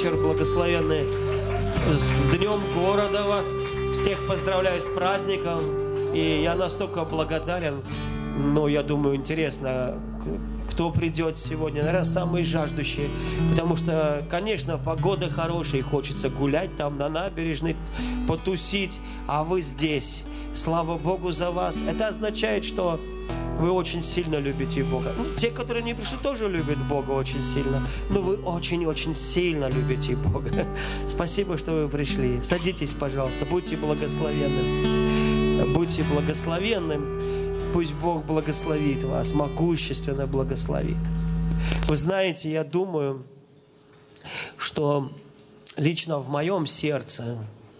вечер благословенный. С Днем города вас. Всех поздравляю с праздником. И я настолько благодарен. Ну, я думаю, интересно, кто придет сегодня. Наверное, самые жаждущие. Потому что, конечно, погода хорошая. И хочется гулять там на набережной, потусить. А вы здесь. Слава Богу за вас. Это означает, что вы очень сильно любите Бога. Ну, те, которые не пришли, тоже любят Бога очень сильно. Но вы очень-очень сильно любите Бога. Спасибо, что вы пришли. Садитесь, пожалуйста. Будьте благословенны. Будьте благословенны. Пусть Бог благословит вас, могущественно благословит. Вы знаете, я думаю, что лично в моем сердце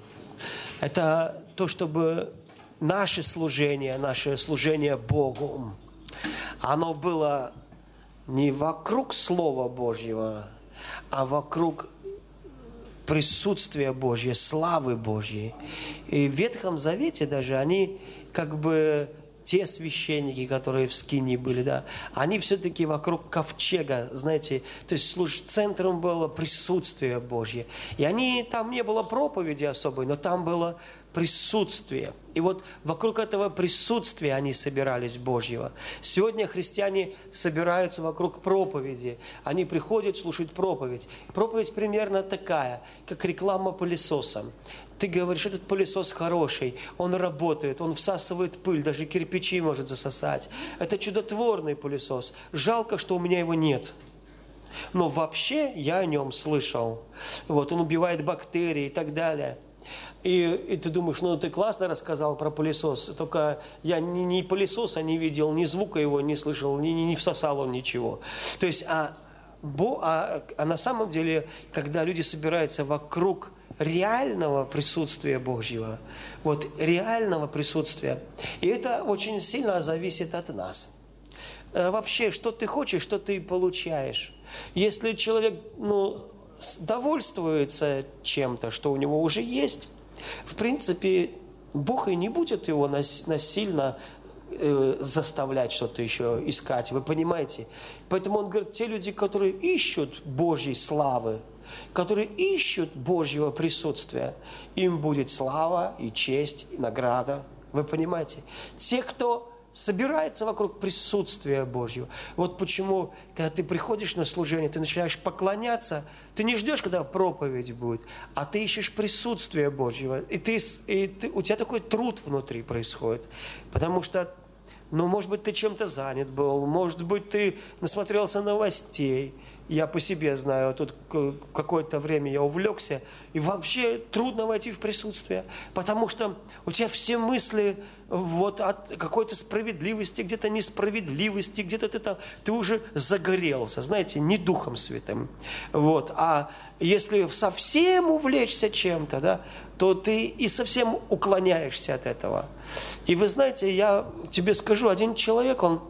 это то, чтобы наше служение Богу, оно было не вокруг Слова Божьего, а вокруг присутствия Божьего, славы Божьей. И в Ветхом Завете даже они как бы те священники, которые в Скинии были, да, они все-таки вокруг ковчега, знаете, то есть центром было присутствие Божье. И там не было проповеди особой, но там было присутствие. И вот вокруг этого присутствия они собирались Божьего. Сегодня христиане собираются вокруг проповеди. Они приходят слушать проповедь. Проповедь примерно такая, как реклама пылесоса. Ты говоришь, этот пылесос хороший, он работает, он всасывает пыль, даже кирпичи может засосать. Это чудотворный пылесос. Жалко, что у меня его нет. Но вообще я о нем слышал. Вот, он убивает бактерии и так далее. И ты думаешь, ну ты классно рассказал про пылесос, только я ни пылесоса не видел, ни звука его не слышал, не всосал он ничего. То есть, а на самом деле, когда люди собираются вокруг реального присутствия Божьего, вот реального присутствия, и это очень сильно зависит от нас. Вообще, что ты хочешь, что ты получаешь. Если человек, довольствуется чем-то, что у него уже есть, в принципе, Бог и не будет его насильно заставлять что-то еще искать, вы понимаете? Поэтому он говорит, те люди, которые ищут Божьей славы, которые ищут Божьего присутствия, им будет слава и честь, и награда, вы понимаете? Те, кто собирается вокруг присутствия Божьего. Вот почему, когда ты приходишь на служение, ты начинаешь поклоняться, ты не ждешь, когда проповедь будет, а ты ищешь присутствие Божьего. И у тебя такой труд внутри происходит. Потому что, может быть, ты чем-то занят был, может быть, ты насмотрелся новостей. Я по себе знаю, тут какое-то время я увлекся, и вообще трудно войти в присутствие, потому что у тебя все мысли вот от какой-то справедливости, где-то несправедливости, где-то ты уже загорелся, знаете, не Духом Святым. Вот. А если совсем увлечься чем-то, да, то ты и совсем уклоняешься от этого. И вы знаете, я тебе скажу, один человек, он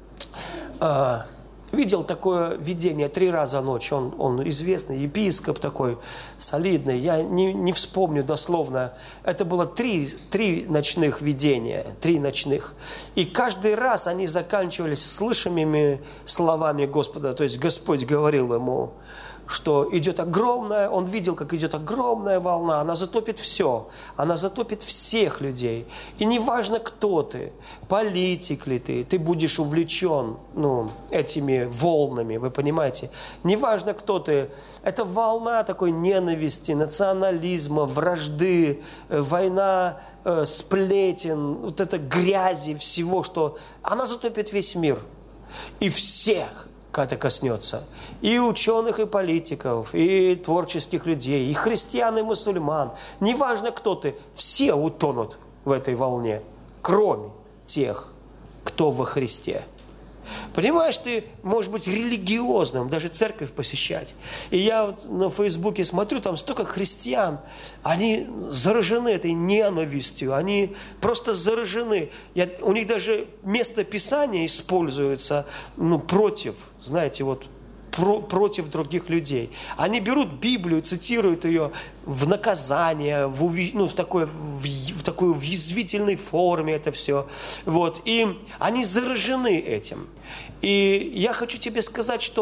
видел такое видение 3 раза ночью. Он известный, епископ такой, солидный. Я не вспомню дословно. Это было 3 ночных видения, 3 ночных. И каждый раз они заканчивались слышимыми словами Господа. То есть Господь говорил ему, что идет огромная, он видел, как идет огромная волна, она затопит все, она затопит всех людей. И неважно, кто ты, политик ли ты будешь увлечен этими волнами, вы понимаете? Неважно, кто ты, это волна такой ненависти, национализма, вражды, война, сплетен, вот это грязи, всего, что она затопит весь мир. И всех это коснется. И ученых, и политиков, и творческих людей, и христиан, и мусульман. Неважно, кто ты, все утонут в этой волне, кроме тех, кто во Христе. Понимаешь, ты можешь быть религиозным, даже церковь посещать. И я вот на Фейсбуке смотрю, там столько христиан, они заражены этой ненавистью, они просто заражены. У них даже место Писания используется против, знаете, против других людей. Они берут Библию, цитируют ее в наказание, в такой язвительной форме это все. Вот. И они заражены этим. И я хочу тебе сказать, что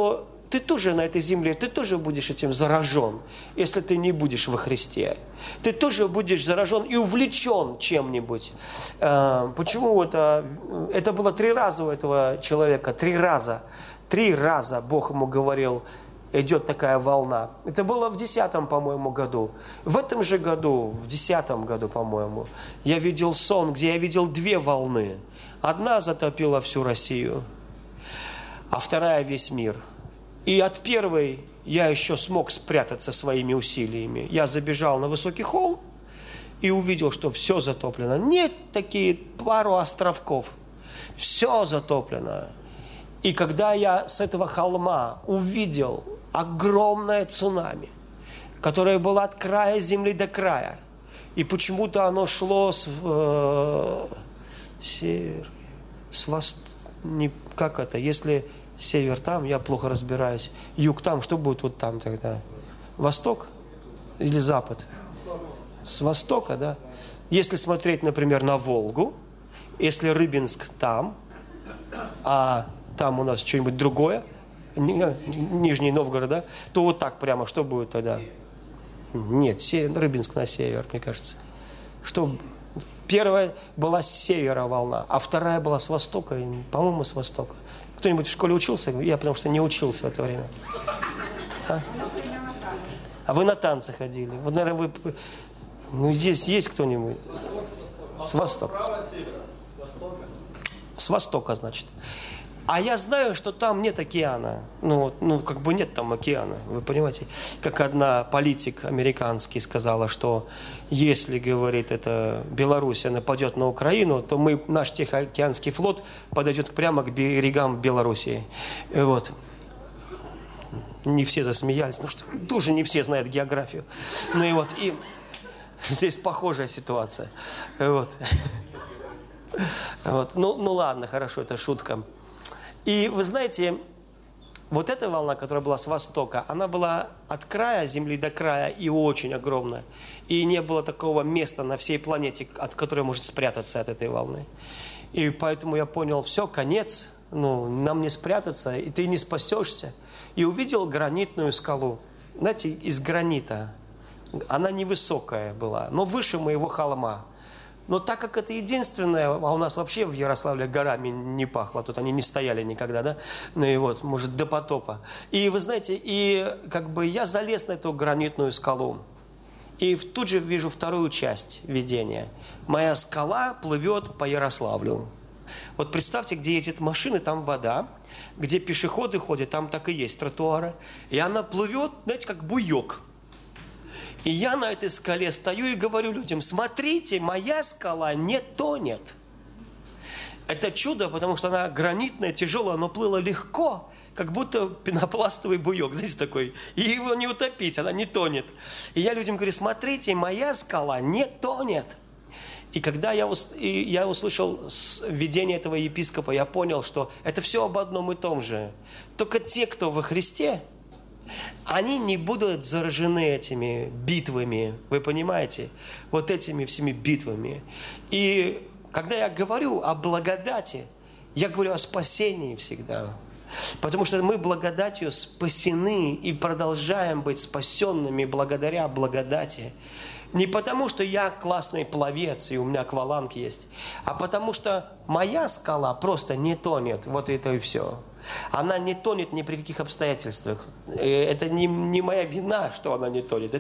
ты тоже на этой земле, ты тоже будешь этим заражен, если ты не будешь во Христе. Ты тоже будешь заражен и увлечен чем-нибудь. Почему это было 3 раза у этого человека? 3 раза. 3 раза Бог ему говорил, идет такая волна. Это было в 10-м, по-моему, году. В этом же году, в 10-м году, по-моему, я видел сон, где я видел 2 волны. Одна затопила всю Россию, а вторая весь мир. И от первой я еще смог спрятаться своими усилиями. Я забежал на высокий холм и увидел, что все затоплено. Нет такие пару островков. Все затоплено. И когда я с этого холма увидел огромное цунами, которое было от края земли до края, и почему-то оно шло с север, с востока, как это, если север там, я плохо разбираюсь, юг там, что будет вот там тогда? Восток или запад? С востока, да? Если смотреть, например, на Волгу, если Рыбинск там, а там у нас что-нибудь другое, Нижний Новгород, да, то вот так прямо, что будет тогда? Нет, Рыбинск на север, мне кажется. Что первая была с севера волна, а вторая была с востока, по-моему, с востока. Кто-нибудь в школе учился? Я потому что не учился в это время. А вы на танцы ходили? Вот, наверное, вы... Ну, здесь есть кто-нибудь? С востока. С востока, значит. А я знаю, что там нет океана. Ну, как бы нет там океана. Вы понимаете? Как одна политик американский сказала, что если, говорит, это Белоруссия нападет на Украину, то наш Тихоокеанский флот подойдет прямо к берегам Белоруссии. И вот. Не все засмеялись, потому что тоже не все знают географию. Ну и вот, и здесь похожая ситуация. Вот. Вот. Ну ладно, хорошо, это шутка. И вы знаете, вот эта волна, которая была с востока, она была от края земли до края и очень огромная. И не было такого места на всей планете, от которой может спрятаться от этой волны. И поэтому я понял, все, конец, нам не спрятаться, и ты не спасешься. И увидел гранитную скалу, знаете, из гранита. Она невысокая была, но выше моего холма. Но так как это единственное, а у нас вообще в Ярославле горами не пахло, тут они не стояли никогда, да, ну и вот, может, до потопа. И вы знаете, и как бы я залез на эту гранитную скалу, и тут же вижу вторую часть видения. Моя скала плывет по Ярославлю. Вот представьте, где ездят машины, там вода, где пешеходы ходят, там так и есть тротуары, и она плывет, знаете, как буек. И я на этой скале стою и говорю людям, смотрите, моя скала не тонет. Это чудо, потому что она гранитная, тяжелая, но плыла легко, как будто пенопластовый буек, знаете, такой. И его не утопить, она не тонет. И я людям говорю, смотрите, моя скала не тонет. И когда я услышал видение этого епископа, я понял, что это все об одном и том же. Только те, кто во Христе, они не будут заражены этими битвами, вы понимаете? Вот этими всеми битвами. И когда я говорю о благодати, я говорю о спасении всегда. Потому что мы благодатью спасены и продолжаем быть спасенными благодаря благодати. Не потому, что я классный пловец, и у меня акваланг есть, а потому что моя скала просто не тонет. Вот это и все. Она не тонет ни при каких обстоятельствах. Это не моя вина, что она не тонет.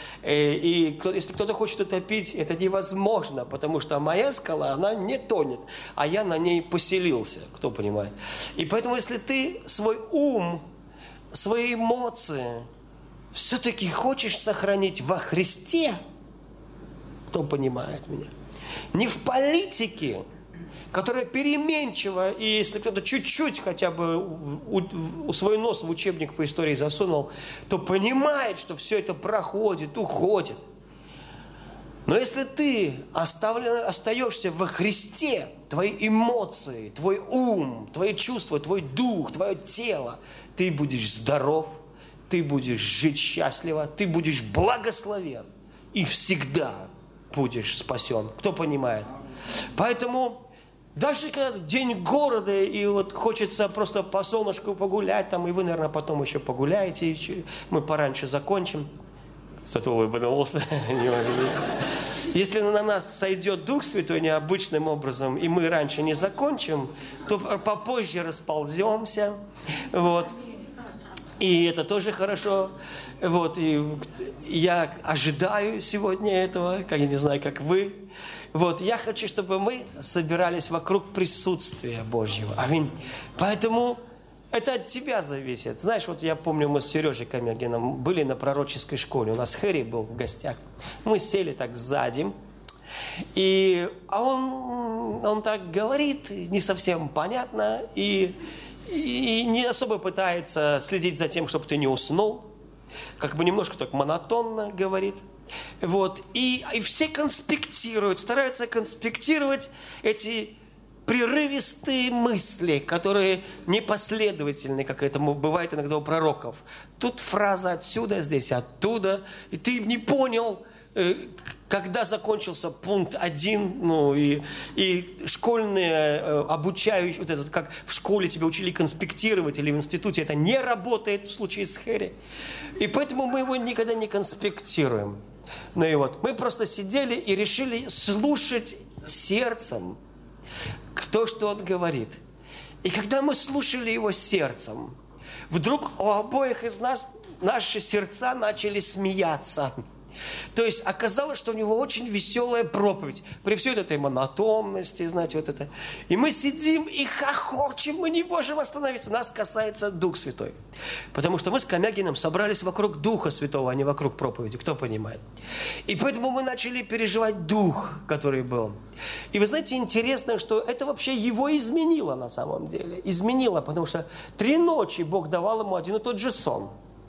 Если кто-то хочет утопить, это невозможно, потому что моя скала, она не тонет, а я на ней поселился, кто понимает. И поэтому, если ты свой ум, свои эмоции все-таки хочешь сохранить во Христе, кто понимает меня, не в политике, которая переменчива, и если кто-то чуть-чуть хотя бы свой нос в учебник по истории засунул, то понимает, что все это проходит, уходит. Но если ты остаешься во Христе, твои эмоции, твой ум, твои чувства, твой дух, твое тело, ты будешь здоров, ты будешь жить счастливо, ты будешь благословен и всегда будешь спасен. Кто понимает? Поэтому Даже когда день города, и вот хочется просто по солнышку погулять, там, и вы, наверное, потом еще погуляете, мы пораньше закончим. Кто-то улыбнулся. Если на нас сойдет Дух Святой необычным образом, и мы раньше не закончим, то попозже располземся. Вот. И это тоже хорошо. Вот. И я ожидаю сегодня этого, я не знаю, как вы. Вот. Я хочу, чтобы мы собирались вокруг присутствия Божьего. Аминь. Поэтому это от тебя зависит. Знаешь, вот я помню, мы с Сережей Камягином были на пророческой школе. У нас Хэри был в гостях. Мы сели так сзади. И он так говорит, не совсем понятно. И не особо пытается следить за тем, чтобы ты не уснул. Как бы немножко так монотонно говорит. Вот. И все конспектируют, стараются конспектировать эти прерывистые мысли, которые непоследовательны, как это бывает иногда у пророков. Тут фраза отсюда, здесь оттуда, и ты не понял, когда закончился пункт 1, и школьные обучающие, вот это, как в школе тебя учили конспектировать, или в институте, это не работает в случае с Хэри. И поэтому мы его никогда не конспектируем. Ну и вот, мы просто сидели и решили слушать сердцем то, что он говорит. И когда мы слушали его сердцем, вдруг у обоих из нас наши сердца начали смеяться. То есть оказалось, что у него очень веселая проповедь. При всей этой монотонности, знаете, вот это. И мы сидим и хохочем, мы не можем остановиться. Нас касается Дух Святой. Потому что мы с Камягиным собрались вокруг Духа Святого, а не вокруг проповеди. Кто понимает? И поэтому мы начали переживать Дух, который был. И вы знаете, интересно, что это вообще его изменило на самом деле. Изменило, потому что 3 ночи Бог давал ему один и тот же сон.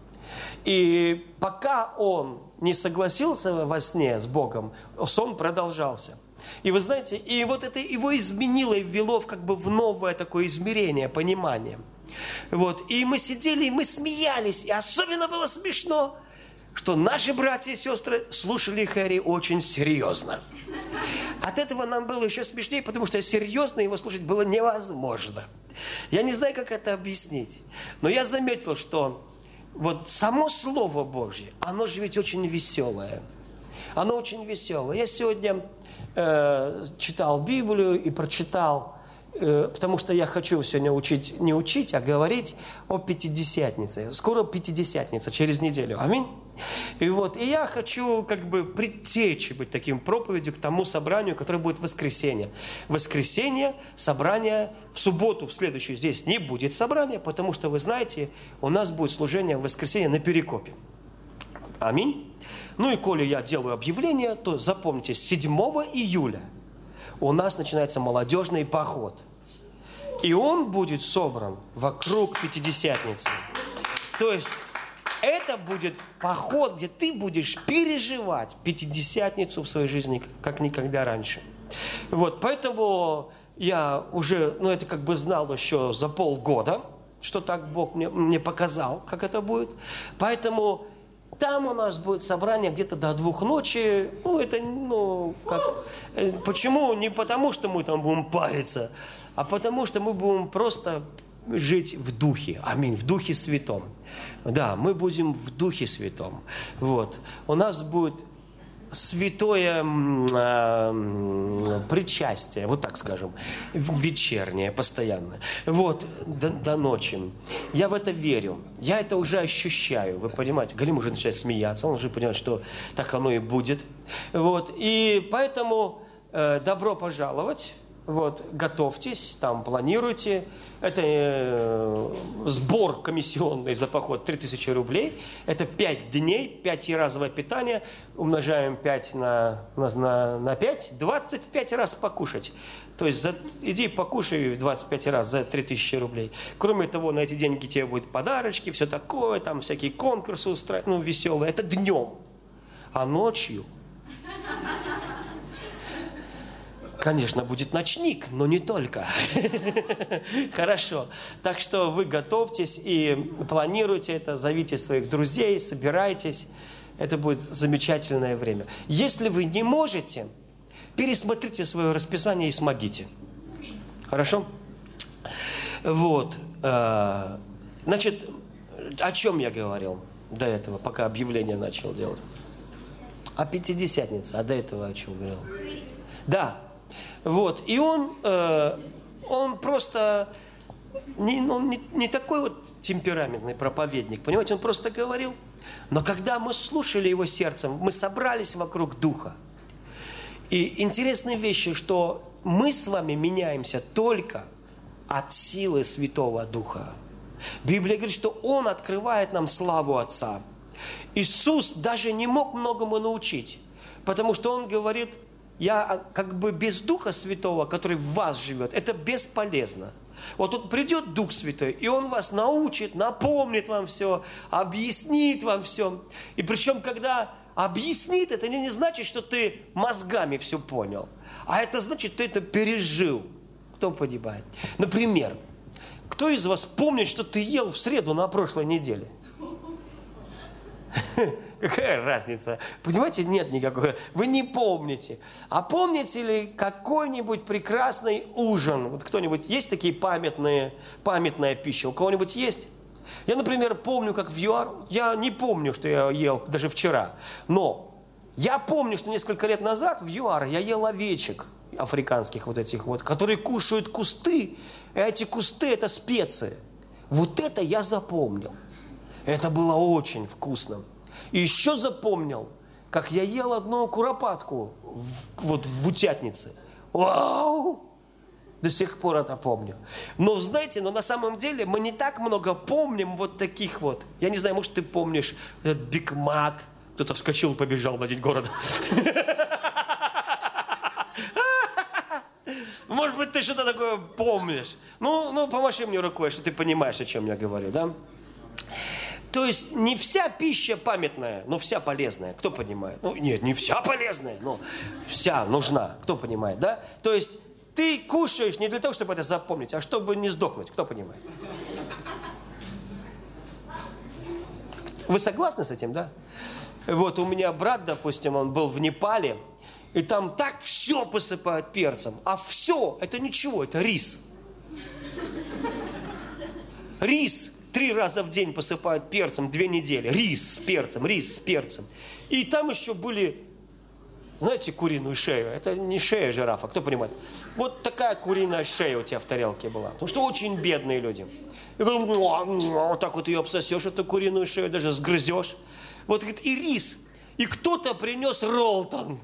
И пока он не согласился во сне с Богом, сон продолжался. И вы знаете, и вот это его изменило и ввело в новое такое измерение, понимание. Вот. И мы сидели, и мы смеялись. И особенно было смешно, что наши братья и сестры слушали Хэри очень серьезно. От этого нам было еще смешнее, потому что серьезно его слушать было невозможно. Я не знаю, как это объяснить. Но я заметил, что вот само Слово Божье, оно же ведь очень веселое. Оно очень веселое. Я сегодня читал Библию и прочитал, потому что я хочу сегодня не учить, а говорить о Пятидесятнице. Скоро Пятидесятница, через неделю. Аминь. И я хочу предтечей быть таким проповедью к тому собранию, которое будет в воскресенье. В воскресенье собрание, в субботу, в следующую здесь не будет собрания, потому что, вы знаете, у нас будет служение в воскресенье на Перекопе. Аминь. Ну и коли я делаю объявление, то запомните, 7 июля у нас начинается молодежный поход. И он будет собран вокруг Пятидесятницы. То есть это будет поход, где ты будешь переживать Пятидесятницу в своей жизни, как никогда раньше. Вот, поэтому я уже, это знал еще за полгода, что так Бог мне показал, как это будет. Поэтому там у нас будет собрание где-то до 2 ночи. Почему? Не потому, что мы там будем париться, а потому, что мы будем просто жить в Духе. Аминь, в Духе Святом. Да, мы будем в Духе Святом. Вот. У нас будет святое причастие, вот так скажем, вечернее, постоянно. Вот, до ночи. Я в это верю. Я это уже ощущаю, вы понимаете. Галим уже начинает смеяться, он уже понимает, что так оно и будет. Вот, и поэтому добро пожаловать. Вот, готовьтесь, там планируйте. Это сбор комиссионный за поход 3000 рублей. Это 5 дней, 5-разовое питание. Умножаем 5 на 5, 25 раз покушать. То есть иди покушай 25 раз за 3000 рублей. Кроме того, на эти деньги тебе будут подарочки, все такое, там всякие конкурсы устраивают, веселые. Это днем. А ночью... Конечно, будет ночник, но не только. Хорошо. Так что вы готовьтесь и планируйте это, зовите своих друзей, собирайтесь. Это будет замечательное время. Если вы не можете, пересмотрите свое расписание и смогите. Хорошо? Вот. Значит, о чем я говорил до этого, пока объявление начал делать? О Пятидесятнице. А до этого о чем говорил? Да. Вот. И он просто не такой вот темпераментный проповедник, понимаете, он просто говорил. Но когда мы слушали его сердцем, мы собрались вокруг Духа. И интересные вещи, что мы с вами меняемся только от силы Святого Духа. Библия говорит, что Он открывает нам славу Отца. Иисус даже не мог многому научить, потому что Он говорит, я как бы без Духа Святого, который в вас живет, это бесполезно. Вот тут придет Дух Святой, и Он вас научит, напомнит вам все, объяснит вам все. И причем, когда объяснит, это не значит, что ты мозгами все понял, а это значит, ты это пережил. Кто понимает? Например, кто из вас помнит, что ты ел в среду на прошлой неделе? Какая разница? Понимаете, нет никакой. Вы не помните. А помните ли какой-нибудь прекрасный ужин? Вот кто-нибудь, есть такие памятная пища? У кого-нибудь есть? Я, например, помню, как в ЮАР, я не помню, что я ел даже вчера, но я помню, что несколько лет назад в ЮАР я ел овечек африканских вот этих вот, которые кушают кусты, и эти кусты – это специи. Вот это я запомнил. Это было очень вкусно. И еще запомнил, как я ел одну куропатку в утятнице. Вау! До сих пор это помню. Но знаете, на самом деле мы не так много помним вот таких вот. Я не знаю, может, ты помнишь этот Биг Мак. Кто-то вскочил и побежал в один город. Может быть, ты что-то такое помнишь. Ну, помаши мне рукой, что ты понимаешь, о чем я говорю, да? То есть не вся пища памятная, но вся полезная. Кто понимает? Ну, нет, не вся полезная, но вся нужна. Кто понимает, да? То есть ты кушаешь не для того, чтобы это запомнить, а чтобы не сдохнуть. Кто понимает? Вы согласны с этим, да? Вот у меня брат, допустим, он был в Непале, и там так все посыпают перцем. А все, это ничего, это рис. Рис 3 раза в день посыпают перцем 2 недели. Рис с перцем, рис с перцем. И там еще были, знаете, куриную шею. Это не шея жирафа, кто понимает? Вот такая куриная шея у тебя в тарелке была. Потому что очень бедные люди. И вот так вот ее обсосешь, эту куриную шею, даже сгрызешь. Вот, говорит, и рис. И кто-то принес роллтон.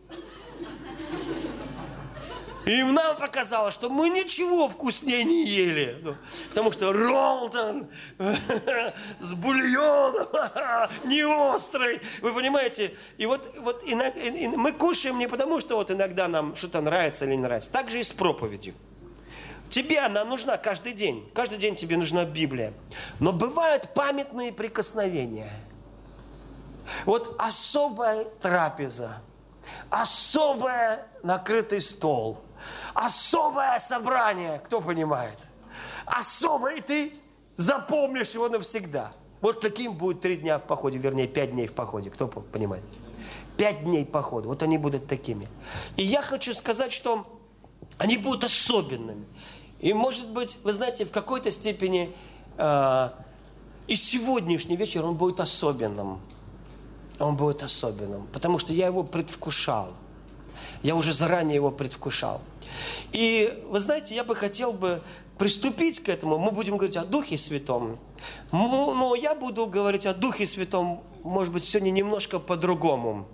И нам показалось, что мы ничего вкуснее не ели. Потому что роллтон с бульоном, не острый. Вы понимаете? И вот мы кушаем не потому, что вот иногда нам что-то нравится или не нравится. Так же и с проповедью. Тебе она нужна каждый день. Каждый день тебе нужна Библия. Но бывают памятные прикосновения. Вот особая трапеза, особый накрытый стол, особое собрание, кто понимает? Особое, и ты запомнишь его навсегда. Вот таким будет 3 дня в походе, вернее 5 дней в походе, кто понимает? 5 дней похода, вот они будут такими. И я хочу сказать, что они будут особенными. И может быть, вы знаете, в какой-то степени и сегодняшний вечер он будет особенным. Он будет особенным, потому что я его предвкушал. Я уже заранее его предвкушал. И, вы знаете, я бы хотел приступить к этому. Мы будем говорить о Духе Святом. Но я буду говорить о Духе Святом, может быть, сегодня немножко по-другому.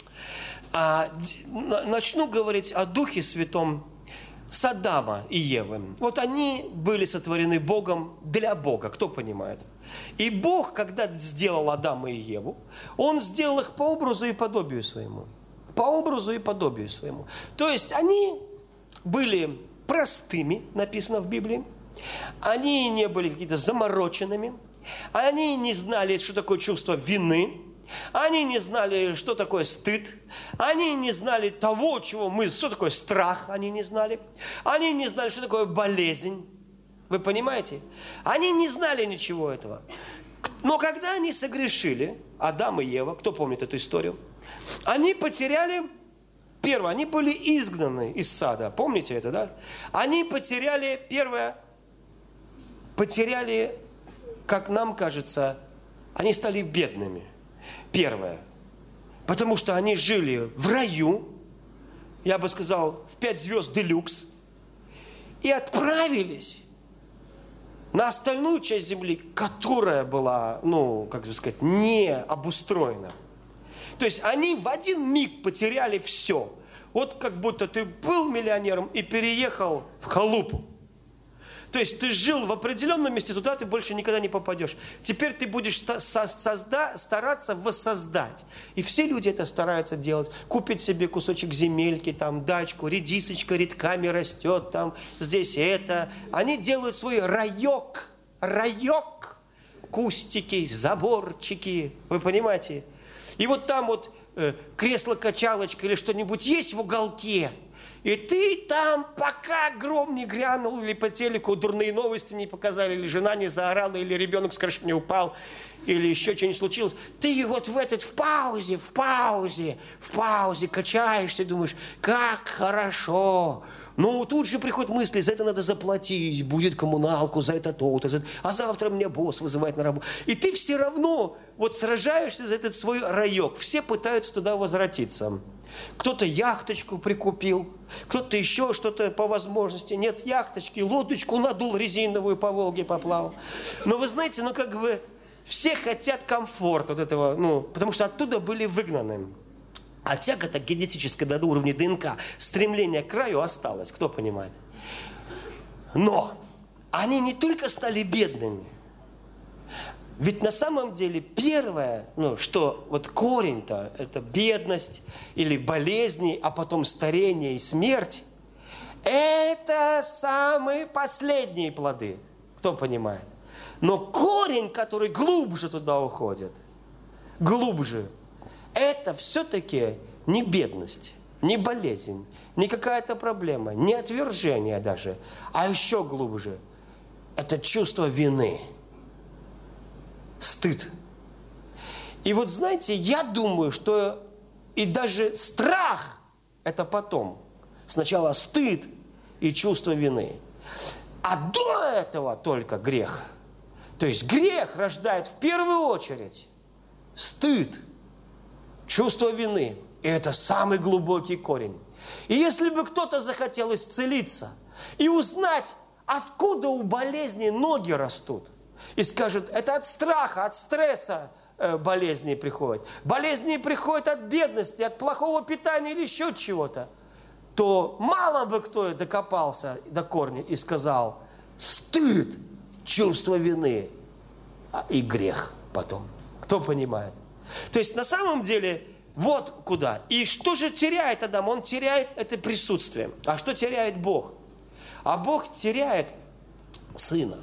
Начну говорить о Духе Святом с Адама и Евы. Вот они были сотворены Богом для Бога, кто понимает? И Бог, когда сделал Адама и Еву, Он сделал их по образу и подобию своему. По образу и подобию своему. То есть они были простыми, написано в Библии. Они не были какие-то замороченными. Они не знали, что такое чувство вины. Они не знали, что такое стыд. Они не знали того, что такое страх. Они не знали. Они не знали, что такое болезнь. Вы понимаете? Они не знали ничего этого. Но когда они согрешили, Адам и Ева, кто помнит эту историю, они потеряли первое, они были изгнаны из сада. Помните это, да? Они потеряли, первое, как нам кажется, они стали бедными. Первое. Потому что они жили в раю, я бы сказал, в 5 звезд делюкс, и отправились на остальную часть земли, которая была, не обустроена. То есть они в один миг потеряли все. Вот как будто ты был миллионером и переехал в халупу. То есть ты жил в определенном месте, туда ты больше никогда не попадешь. Теперь ты будешь стараться воссоздать. И все люди это стараются делать. Купить себе кусочек земельки, там, дачку, редисочка редками растет, там, здесь это. Они делают свой раек, кустики, заборчики. Вы понимаете? И вот там вот кресло-качалочка или что-нибудь есть в уголке. И ты там, пока гром не грянул, или по телеку дурные новости не показали, или жена не заорала, или ребенок с крыши не упал, или еще что-нибудь случилось, ты вот в паузе качаешься, думаешь, как хорошо. Ну, тут же приходят мысли, за это надо заплатить, будет коммуналку, за это то-то, а завтра меня босс вызывает на работу. И ты все равно вот сражаешься за этот свой раек. Все пытаются туда возвратиться. Кто-то яхточку прикупил, кто-то еще что-то по возможности. Нет яхточки, лодочку надул резиновую, по Волге поплавал. Но вы знаете, все хотят комфорта вот этого, потому что оттуда были выгнаны. А тяга-то генетическая до уровня ДНК, стремление к краю осталось, кто понимает. Но они не только стали бедными, ведь на самом деле первое, что вот корень-то, это бедность или болезни, а потом старение и смерть, это самые последние плоды, кто понимает. Но корень, который глубже туда уходит, это все-таки не бедность, не болезнь, не какая-то проблема, не отвержение даже, а еще глубже. Это чувство вины, стыд. И вот знаете, я думаю, что и даже страх – это потом. Сначала стыд и чувство вины. А до этого только грех. То есть грех рождает в первую очередь стыд, чувство вины. И это самый глубокий корень. И если бы кто-то захотел исцелиться и узнать, откуда у болезни ноги растут, и скажет, это от страха, от стресса болезни приходят. Болезни приходят от бедности, от плохого питания или еще чего-то. То мало бы кто докопался до корня и сказал, стыд, чувство вины и грех потом. Кто понимает? То есть на самом деле вот куда. И что же теряет Адам? Он теряет это присутствие. А что теряет Бог? А Бог теряет сына.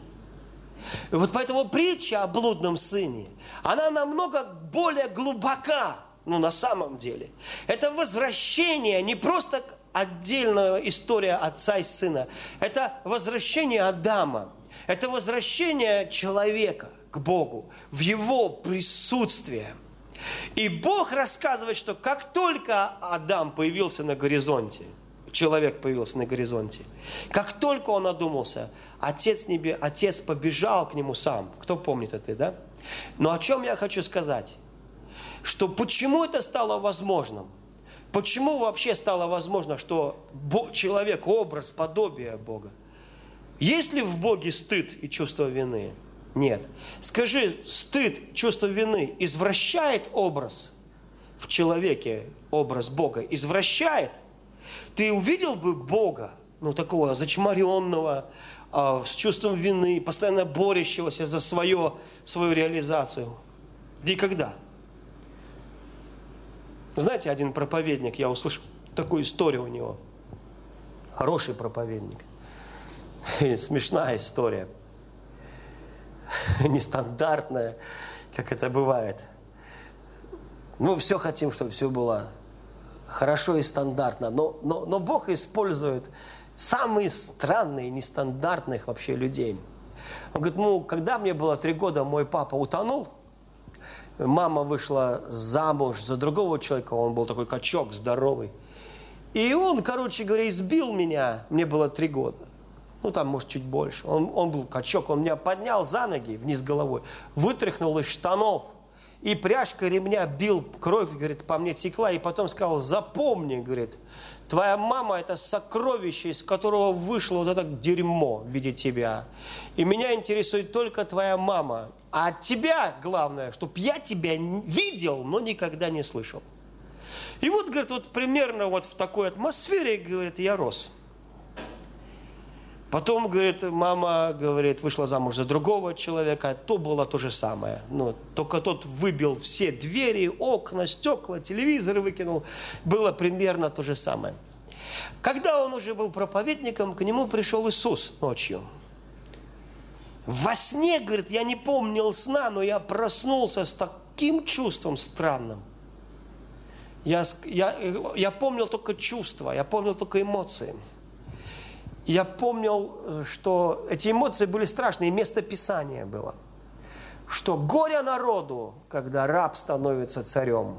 И вот поэтому притча о блудном сыне, она намного более глубока, на самом деле. Это возвращение, не просто отдельная история отца и сына. Это возвращение Адама. Это возвращение человека к Богу в его присутствие. И Бог рассказывает, что как только Адам появился на горизонте, человек появился на горизонте, как только он одумался, Отец побежал к нему сам. Кто помнит это, да? Но о чем я хочу сказать? Что почему это стало возможным? Почему вообще стало возможно, что человек – образ, подобие Бога? Есть ли в Боге стыд и чувство вины? Нет. Скажи, стыд, чувство вины извращает образ в человеке, образ Бога? Извращает? Ты увидел бы Бога, такого зачморенного, с чувством вины, постоянно борющегося за свою реализацию? Никогда. Знаете, один проповедник, я услышал такую историю у него. Хороший проповедник. Смешная история. Нестандартная, как это бывает. Мы все хотим, чтобы все было хорошо и стандартно. Но Бог использует самые странные, нестандартных вообще людей. Он говорит, когда мне было 3 года, мой папа утонул. Мама вышла замуж за другого человека, он был такой качок, здоровый. И он, короче говоря, избил меня. Мне было 3 года. Ну, там, может, чуть больше. Он был качок. Он меня поднял за ноги вниз головой, вытряхнул из штанов. И пряжкой ремня бил, кровь, говорит, по мне текла. И потом сказал, запомни, говорит, твоя мама – это сокровище, из которого вышло вот это дерьмо в виде тебя. И меня интересует только твоя мама. А от тебя, главное, чтобы я тебя видел, но никогда не слышал. И вот, говорит, вот примерно вот в такой атмосфере, говорит, я рос. Потом, говорит, мама, говорит, вышла замуж за другого человека, то было то же самое. Ну, только тот выбил все двери, окна, стекла, телевизоры выкинул. Было примерно то же самое. Когда он уже был проповедником, к нему пришел Иисус ночью. Во сне, говорит, я не помнил сна, но я проснулся с таким чувством странным. Я помнил только чувства, я помнил только эмоции. Я помнил, что эти эмоции были страшные, место Писания было. Что горе народу, когда раб становится царем.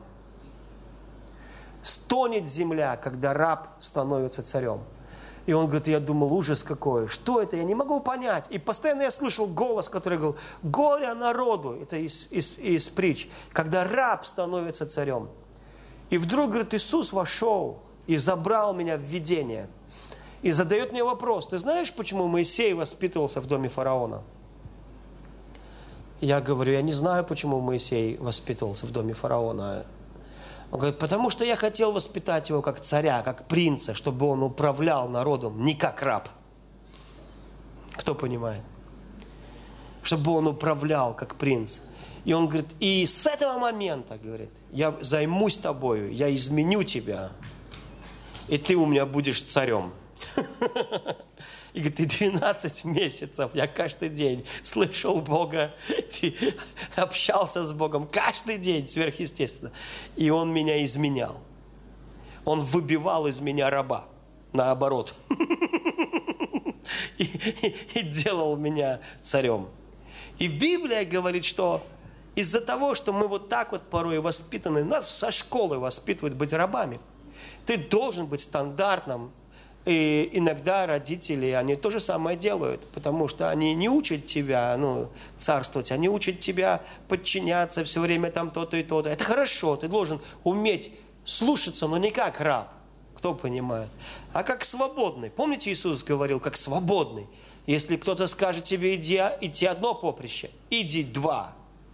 Стонет земля, когда раб становится царем. И он говорит, я думал, ужас какой, что это, я не могу понять. И постоянно я слышал голос, который говорил, горе народу, это из притч, когда раб становится царем. И вдруг, говорит, Иисус вошел и забрал меня в видение. И задает мне вопрос, ты знаешь, почему Моисей воспитывался в доме фараона? Я говорю, я не знаю, почему Моисей воспитывался в доме фараона. Он говорит, потому что я хотел воспитать его как царя, как принца, чтобы он управлял народом, не как раб. Кто понимает? Чтобы он управлял как принц. И он говорит, и с этого момента, говорит, я займусь тобою, я изменю тебя, и ты у меня будешь царем. И говорит, и 12 месяцев я каждый день слышал Бога, общался с Богом, каждый день сверхъестественно. И Он меня изменял. Он выбивал из меня раба, наоборот. И делал меня царем. И Библия говорит, что из-за того, что мы вот так вот порой воспитаны, нас со школы воспитывают быть рабами. Ты должен быть стандартным. И иногда родители, они то же самое делают, потому что они не учат тебя царствовать, они учат тебя подчиняться все время там то-то и то-то. Это хорошо, ты должен уметь слушаться, но не как раб, кто понимает, а как свободный. Помните, Иисус говорил, как свободный. Если кто-то скажет тебе, идти одно поприще, иди 2.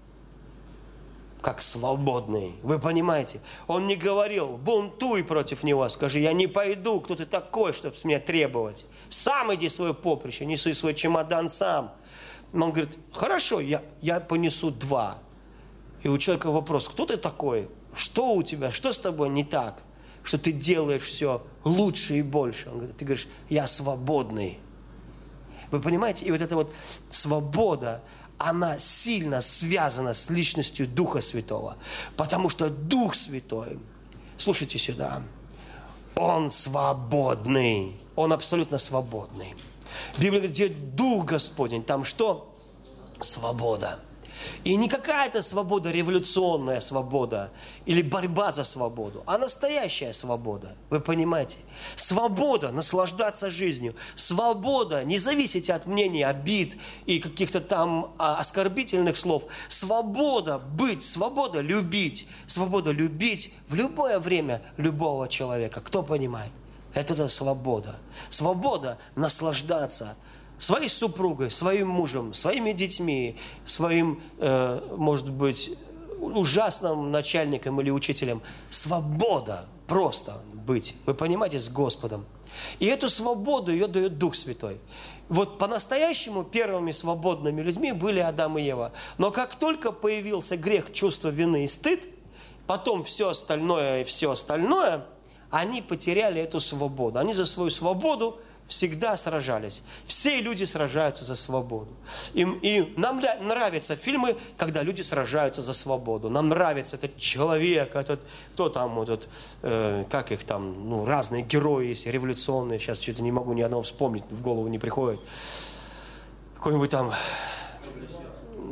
Как свободный. Вы понимаете? Он не говорил, бунтуй против него, скажи, я не пойду, кто ты такой, чтобы с меня требовать. Сам иди в свое поприще, неси свой чемодан сам. Он говорит, хорошо, я понесу 2. И у человека вопрос, кто ты такой? Что у тебя? Что с тобой не так? Что ты делаешь все лучше и больше. Он говорит, ты говоришь, я свободный. Вы понимаете? И вот эта вот свобода, она сильно связана с личностью Духа Святого. Потому что Дух Святой, слушайте сюда, Он свободный. Он абсолютно свободный. Библия говорит, где Дух Господень, там что? Свобода. И не какая-то свобода, революционная свобода или борьба за свободу, а настоящая свобода. Вы понимаете? Свобода наслаждаться жизнью. Свобода не зависеть от мнений, обид и каких-то там оскорбительных слов. Свобода быть, свобода любить. Свобода любить в любое время любого человека. Кто понимает? Это свобода. Свобода наслаждаться своей супругой, своим мужем, своими детьми, своим, может быть, ужасным начальником или учителем. Свобода просто быть, вы понимаете, с Господом. И эту свободу ее дает Дух Святой. Вот по-настоящему первыми свободными людьми были Адам и Ева. Но как только появился грех, чувство вины и стыд, потом все остальное, они потеряли эту свободу. Они за свою свободу всегда сражались. Все люди сражаются за свободу. И нам нравятся фильмы, когда люди сражаются за свободу. Нам нравится этот человек, кто там, как их там, разные герои есть, революционные. Сейчас что-то не могу ни одного вспомнить, в голову не приходит. Какой-нибудь там...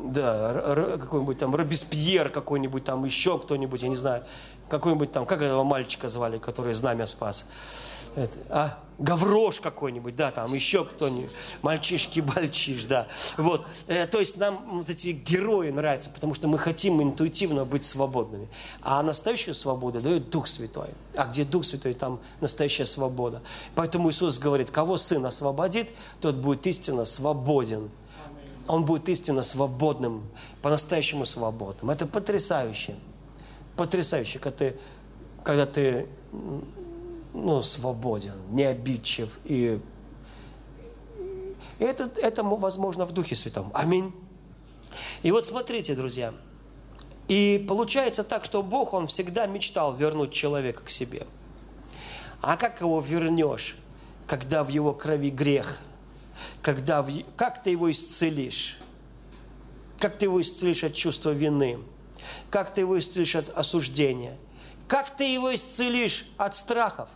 Да, какой-нибудь там Робеспьер, какой-нибудь там еще кто-нибудь, я не знаю, какой-нибудь там, как этого мальчика звали, который знамя спас? Гаврош какой-нибудь, да, там еще кто-нибудь, мальчишки-бальчиш, да. Вот, то есть нам вот эти герои нравятся, потому что мы хотим интуитивно быть свободными. А настоящую свободу дает Дух Святой. А где Дух Святой, там настоящая свобода. Поэтому Иисус говорит, кого Сын освободит, тот будет истинно свободен. Он будет истинно свободным, по-настоящему свободным. Это потрясающе. Потрясающе, когда ты свободен, не обидчив. И это возможно в Духе Святом. Аминь. И вот смотрите, друзья. И получается так, что Бог, Он всегда мечтал вернуть человека к себе. А как его вернешь, когда в его крови грех? Как ты его исцелишь? Как ты его исцелишь от чувства вины? Как ты его исцелишь от осуждения? Как ты его исцелишь от страхов?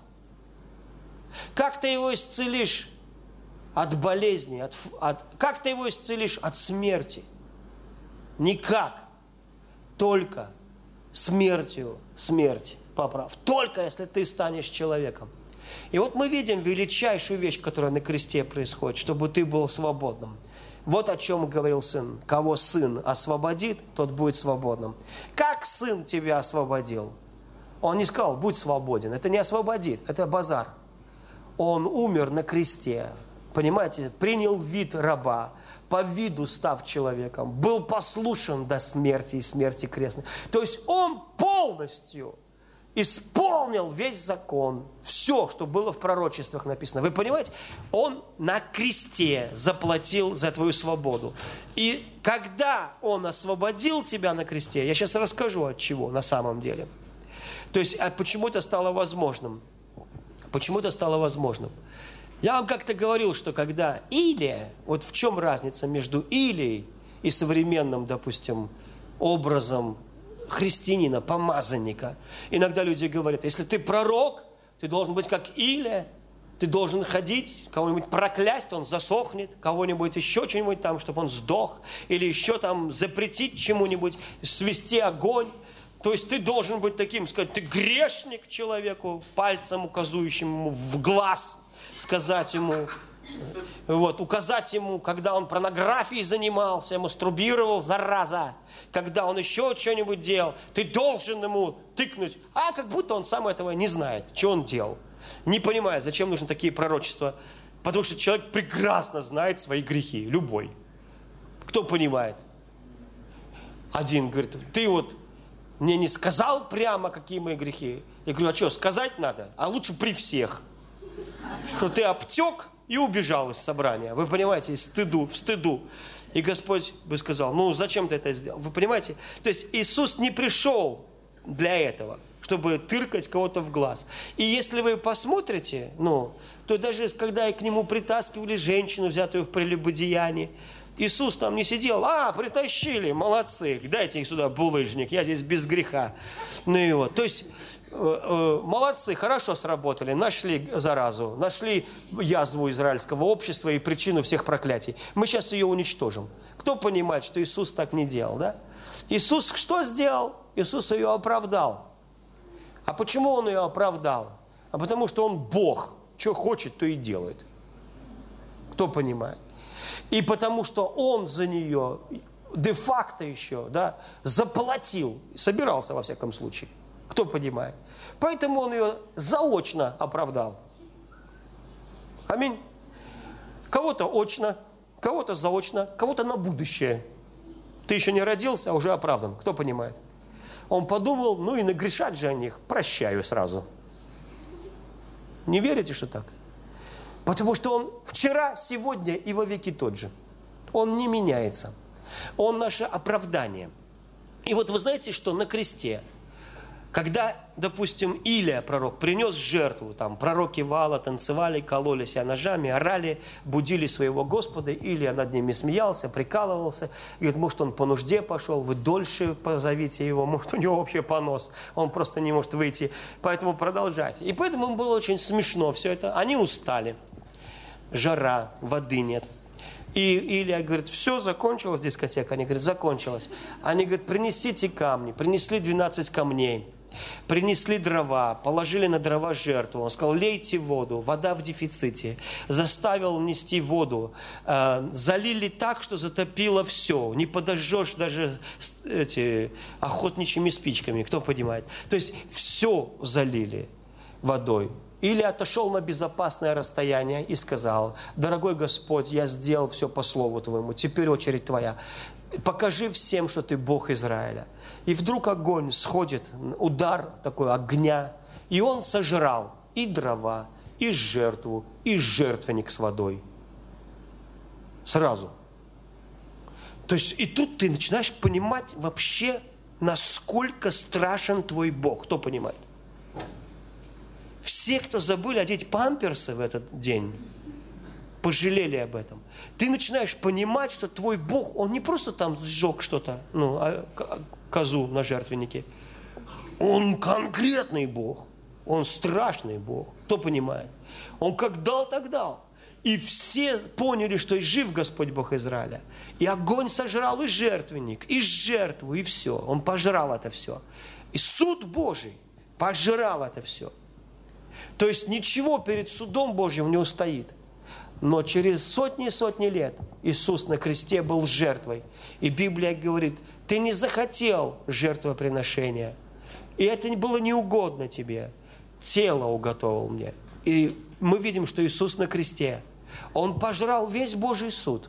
Как ты его исцелишь от болезни? Как ты его исцелишь от смерти? Никак. Только смертью смерть поправ. Только если ты станешь человеком. И вот мы видим величайшую вещь, которая на кресте происходит, чтобы ты был свободным. Вот о чем говорил Сын. Кого Сын освободит, тот будет свободным. Как Сын тебя освободил? Он не сказал, будь свободен. Это не освободит, это базар. Он умер на кресте, понимаете, принял вид раба, по виду став человеком, был послушен до смерти и смерти крестной. То есть он полностью исполнил весь закон, все, что было в пророчествах написано. Вы понимаете? Он на кресте заплатил за твою свободу. И когда Он освободил тебя на кресте, я сейчас расскажу от чего на самом деле. То есть, почему это стало возможным? Почему это стало возможным? Я вам как-то говорил, что когда Илия, вот в чем разница между Илией и современным, допустим, образом христианина, помазанника. Иногда люди говорят, если ты пророк, ты должен быть как Илия, ты должен ходить, кого-нибудь проклясть, он засохнет, кого-нибудь еще что-нибудь там, чтобы он сдох, или еще там запретить чему-нибудь, свести огонь. То есть ты должен быть таким, сказать, ты грешник человеку, пальцем указующим ему в глаз, сказать ему, вот, указать ему, когда он порнографией занимался, мастурбировал, зараза, когда он еще что-нибудь делал, ты должен ему тыкнуть, а как будто он сам этого не знает, что он делал. Не понимает, зачем нужны такие пророчества, потому что человек прекрасно знает свои грехи, любой. Кто понимает? Один говорит, ты вот мне не сказал прямо, какие мои грехи. Я говорю, а что, сказать надо? А лучше при всех. Что ты обтек и убежал из собрания. Вы понимаете, в стыду. И Господь бы сказал, ну зачем ты это сделал? Вы понимаете? То есть Иисус не пришел для этого, чтобы тыркать кого-то в глаз. И если вы посмотрите, то даже когда к нему притаскивали женщину, взятую в прелюбодеянии, Иисус там не сидел, притащили, молодцы, дайте их сюда булыжник, я здесь без греха. То есть, молодцы, хорошо сработали, нашли заразу, нашли язву израильского общества и причину всех проклятий. Мы сейчас ее уничтожим. Кто понимает, что Иисус так не делал, да? Иисус что сделал? Иисус ее оправдал. А почему Он ее оправдал? А потому что Он Бог, что хочет, то и делает. Кто понимает? И потому что Он за нее де-факто еще, заплатил, собирался во всяком случае. Кто понимает? Поэтому Он ее заочно оправдал. Аминь. Кого-то очно, кого-то заочно, кого-то на будущее. Ты еще не родился, а уже оправдан. Кто понимает? Он подумал, и нагрешать же о них, прощаю сразу. Не верите, что так? Потому что Он вчера, сегодня и во веки тот же. Он не меняется. Он наше оправдание. И вот вы знаете, что на кресте, когда, допустим, Илия, пророк, принес жертву, там пророки Ваала танцевали, кололи себя ножами, орали, будили своего Господа, Илия над ними смеялся, прикалывался, говорит, может, он по нужде пошел, вы дольше позовите его, может, у него вообще понос, он просто не может выйти, поэтому продолжайте. И поэтому им было очень смешно все это, они устали, жара, воды нет. И Илия говорит, все, закончилась дискотека. Они говорят, закончилась. Они говорят, принесите камни. Принесли 12 камней. Принесли дрова, положили на дрова жертву. Он сказал, лейте воду, вода в дефиците. Заставил нести воду. Залили так, что затопило все. Не подожжешь даже охотничьими спичками, кто понимает. То есть все залили водой. Или отошел на безопасное расстояние и сказал, дорогой Господь, я сделал все по слову Твоему, теперь очередь Твоя. Покажи всем, что Ты Бог Израиля. И вдруг огонь сходит, удар такой огня, и он сожрал и дрова, и жертву, и жертвенник с водой. Сразу. То есть и тут ты начинаешь понимать вообще, насколько страшен твой Бог. Кто понимает? Все, кто забыли одеть памперсы в этот день, пожалели об этом. Ты начинаешь понимать, что твой Бог, Он не просто там сжег что-то, козу на жертвеннике. Он конкретный Бог. Он страшный Бог. Кто понимает? Он как дал, так дал. И все поняли, что и жив Господь Бог Израиля. И огонь сожрал и жертвенник, и жертву, и все. Он пожрал это все. И суд Божий пожрал это все. То есть ничего перед судом Божьим не устоит. Но через сотни и сотни лет Иисус на кресте был жертвой. И Библия говорит, ты не захотел жертвоприношения. И это было неугодно тебе. Тело уготовил мне. И мы видим, что Иисус на кресте, Он пожрал весь Божий суд.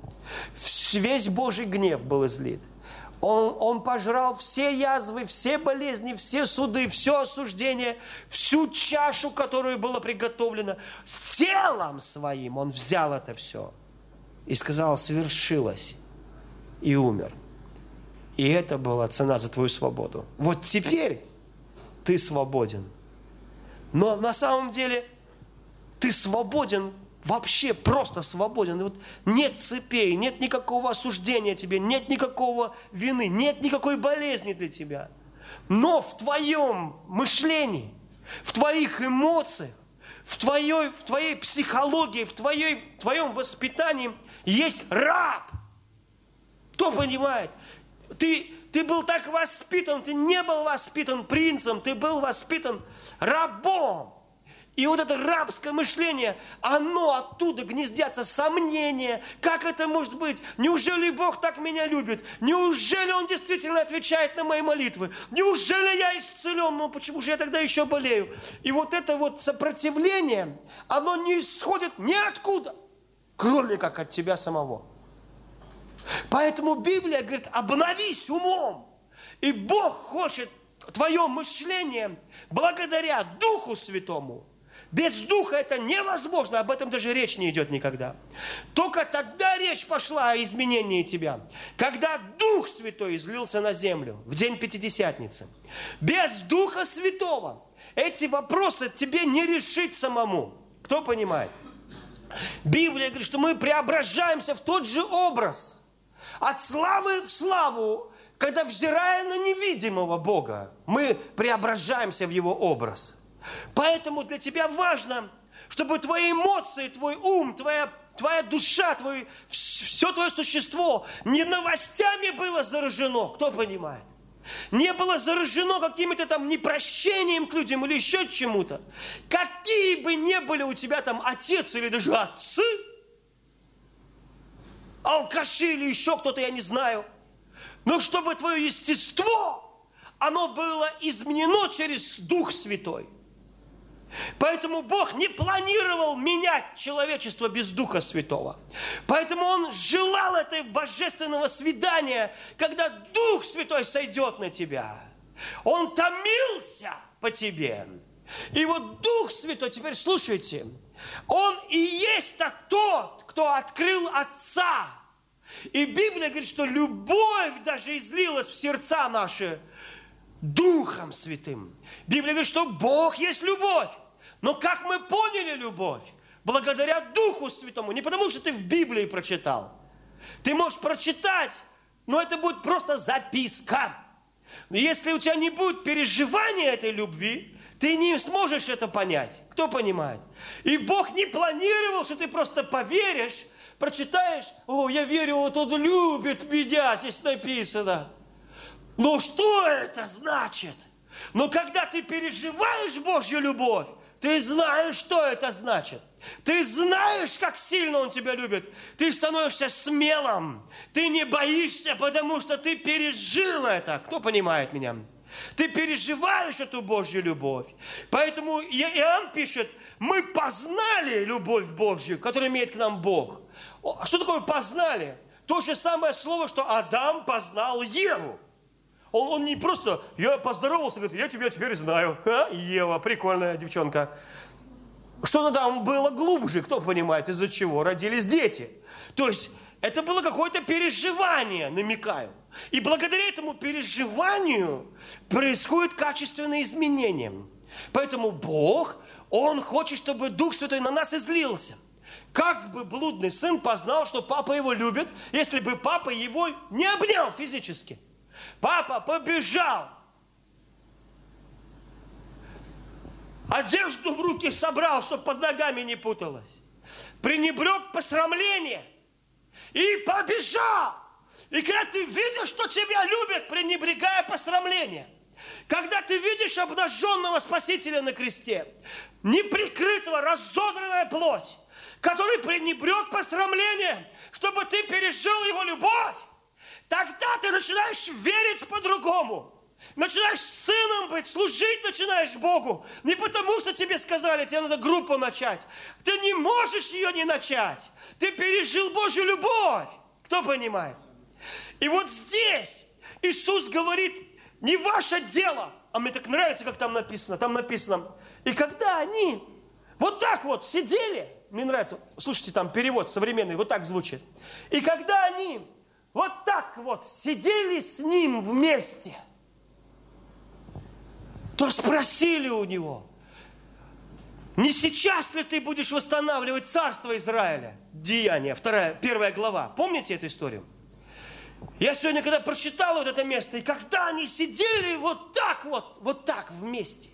Весь Божий гнев был излит. Он пожрал все язвы, все болезни, все суды, все осуждение, всю чашу, которую было приготовлено. С телом своим Он взял это все и сказал, свершилось, и умер. И это была цена за твою свободу. Вот теперь ты свободен. Но на самом деле ты свободен, вообще просто свободен. Вот нет цепей, нет никакого осуждения тебе, нет никакого вины, нет никакой болезни для тебя. Но в твоем мышлении, в твоих эмоциях, в твоей психологии, в твоем воспитании есть раб. Кто понимает? Ты был так воспитан, ты не был воспитан принцем, ты был воспитан рабом. И вот это рабское мышление, оно оттуда гнездятся сомнения. Как это может быть? Неужели Бог так меня любит? Неужели Он действительно отвечает на мои молитвы? Неужели я исцелен? Ну почему же я тогда еще болею? И вот это вот сопротивление, оно не исходит ниоткуда, кроме как от тебя самого. Поэтому Библия говорит, обновись умом. И Бог хочет твое мышление благодаря Духу Святому. Без Духа это невозможно, об этом даже речь не идет никогда. Только тогда речь пошла о изменении тебя, когда Дух Святой излился на землю в день Пятидесятницы. Без Духа Святого эти вопросы тебе не решить самому. Кто понимает? Библия говорит, что мы преображаемся в тот же образ. От славы в славу, когда, взирая на невидимого Бога, мы преображаемся в Его образ. Поэтому для тебя важно, чтобы твои эмоции, твой ум, твоя душа, все твое существо не новостями было заражено. Кто понимает? Не было заражено каким-то там непрощением к людям или еще чему-то. Какие бы ни были у тебя там отец или даже отцы, алкаши или еще кто-то, я не знаю. Но чтобы твое естество, оно было изменено через Дух Святой. Поэтому Бог не планировал менять человечество без Духа Святого. Поэтому Он желал этого божественного свидания, когда Дух Святой сойдет на тебя. Он томился по тебе. И вот Дух Святой, теперь слушайте, Он и есть тот, кто открыл Отца. И Библия говорит, что любовь даже излилась в сердца наши Духом Святым. Библия говорит, что Бог есть любовь. Но как мы поняли любовь? Благодаря Духу Святому. Не потому, что ты в Библии прочитал. Ты можешь прочитать, но это будет просто записка. Но если у тебя не будет переживания этой любви, ты не сможешь это понять. Кто понимает? И Бог не планировал, что ты просто поверишь, прочитаешь, о, я верю, вот он любит меня, здесь написано. Но что это значит? Но когда ты переживаешь Божью любовь, ты знаешь, что это значит. Ты знаешь, как сильно Он тебя любит. Ты становишься смелым. Ты не боишься, потому что ты пережил это. Кто понимает меня? Ты переживаешь эту Божью любовь. Поэтому Иоанн пишет, мы познали любовь Божью, которую имеет к нам Бог. Что такое познали? То же самое слово, что Адам познал Еву. Он не просто, я поздоровался, говорит, я тебя теперь знаю. Ева, прикольная девчонка. Что-то там было глубже, кто понимает, из-за чего родились дети. То есть это было какое-то переживание, намекаю. И благодаря этому переживанию происходят качественные изменения. Поэтому Бог, Он хочет, чтобы Дух Святой на нас излился. Как бы блудный сын познал, что папа его любит, если бы папа его не обнял физически? Папа побежал. Одежду в руки собрал, чтобы под ногами не путалось. Пренебрег посрамление и побежал. И когда ты видишь, что тебя любят, пренебрегая посрамление, когда ты видишь обнаженного Спасителя на кресте, неприкрытого, разодранная плоть, который пренебрег посрамление, чтобы ты пережил его любовь, тогда ты начинаешь верить по-другому. Начинаешь сыном быть, служить начинаешь Богу. Не потому, что тебе сказали, тебе надо группу начать. Ты не можешь ее не начать. Ты пережил Божью любовь. Кто понимает? И вот здесь Иисус говорит, не ваше дело. А мне так нравится, как там написано. И когда они вот так вот сидели, мне нравится, слушайте, там перевод современный, вот так звучит. И когда они вот так вот сидели с ним вместе, то спросили у него, не сейчас ли ты будешь восстанавливать царство Израиля? Деяния, 1 глава. Помните эту историю? Я сегодня, когда прочитал вот это место, и когда они сидели вот так вместе,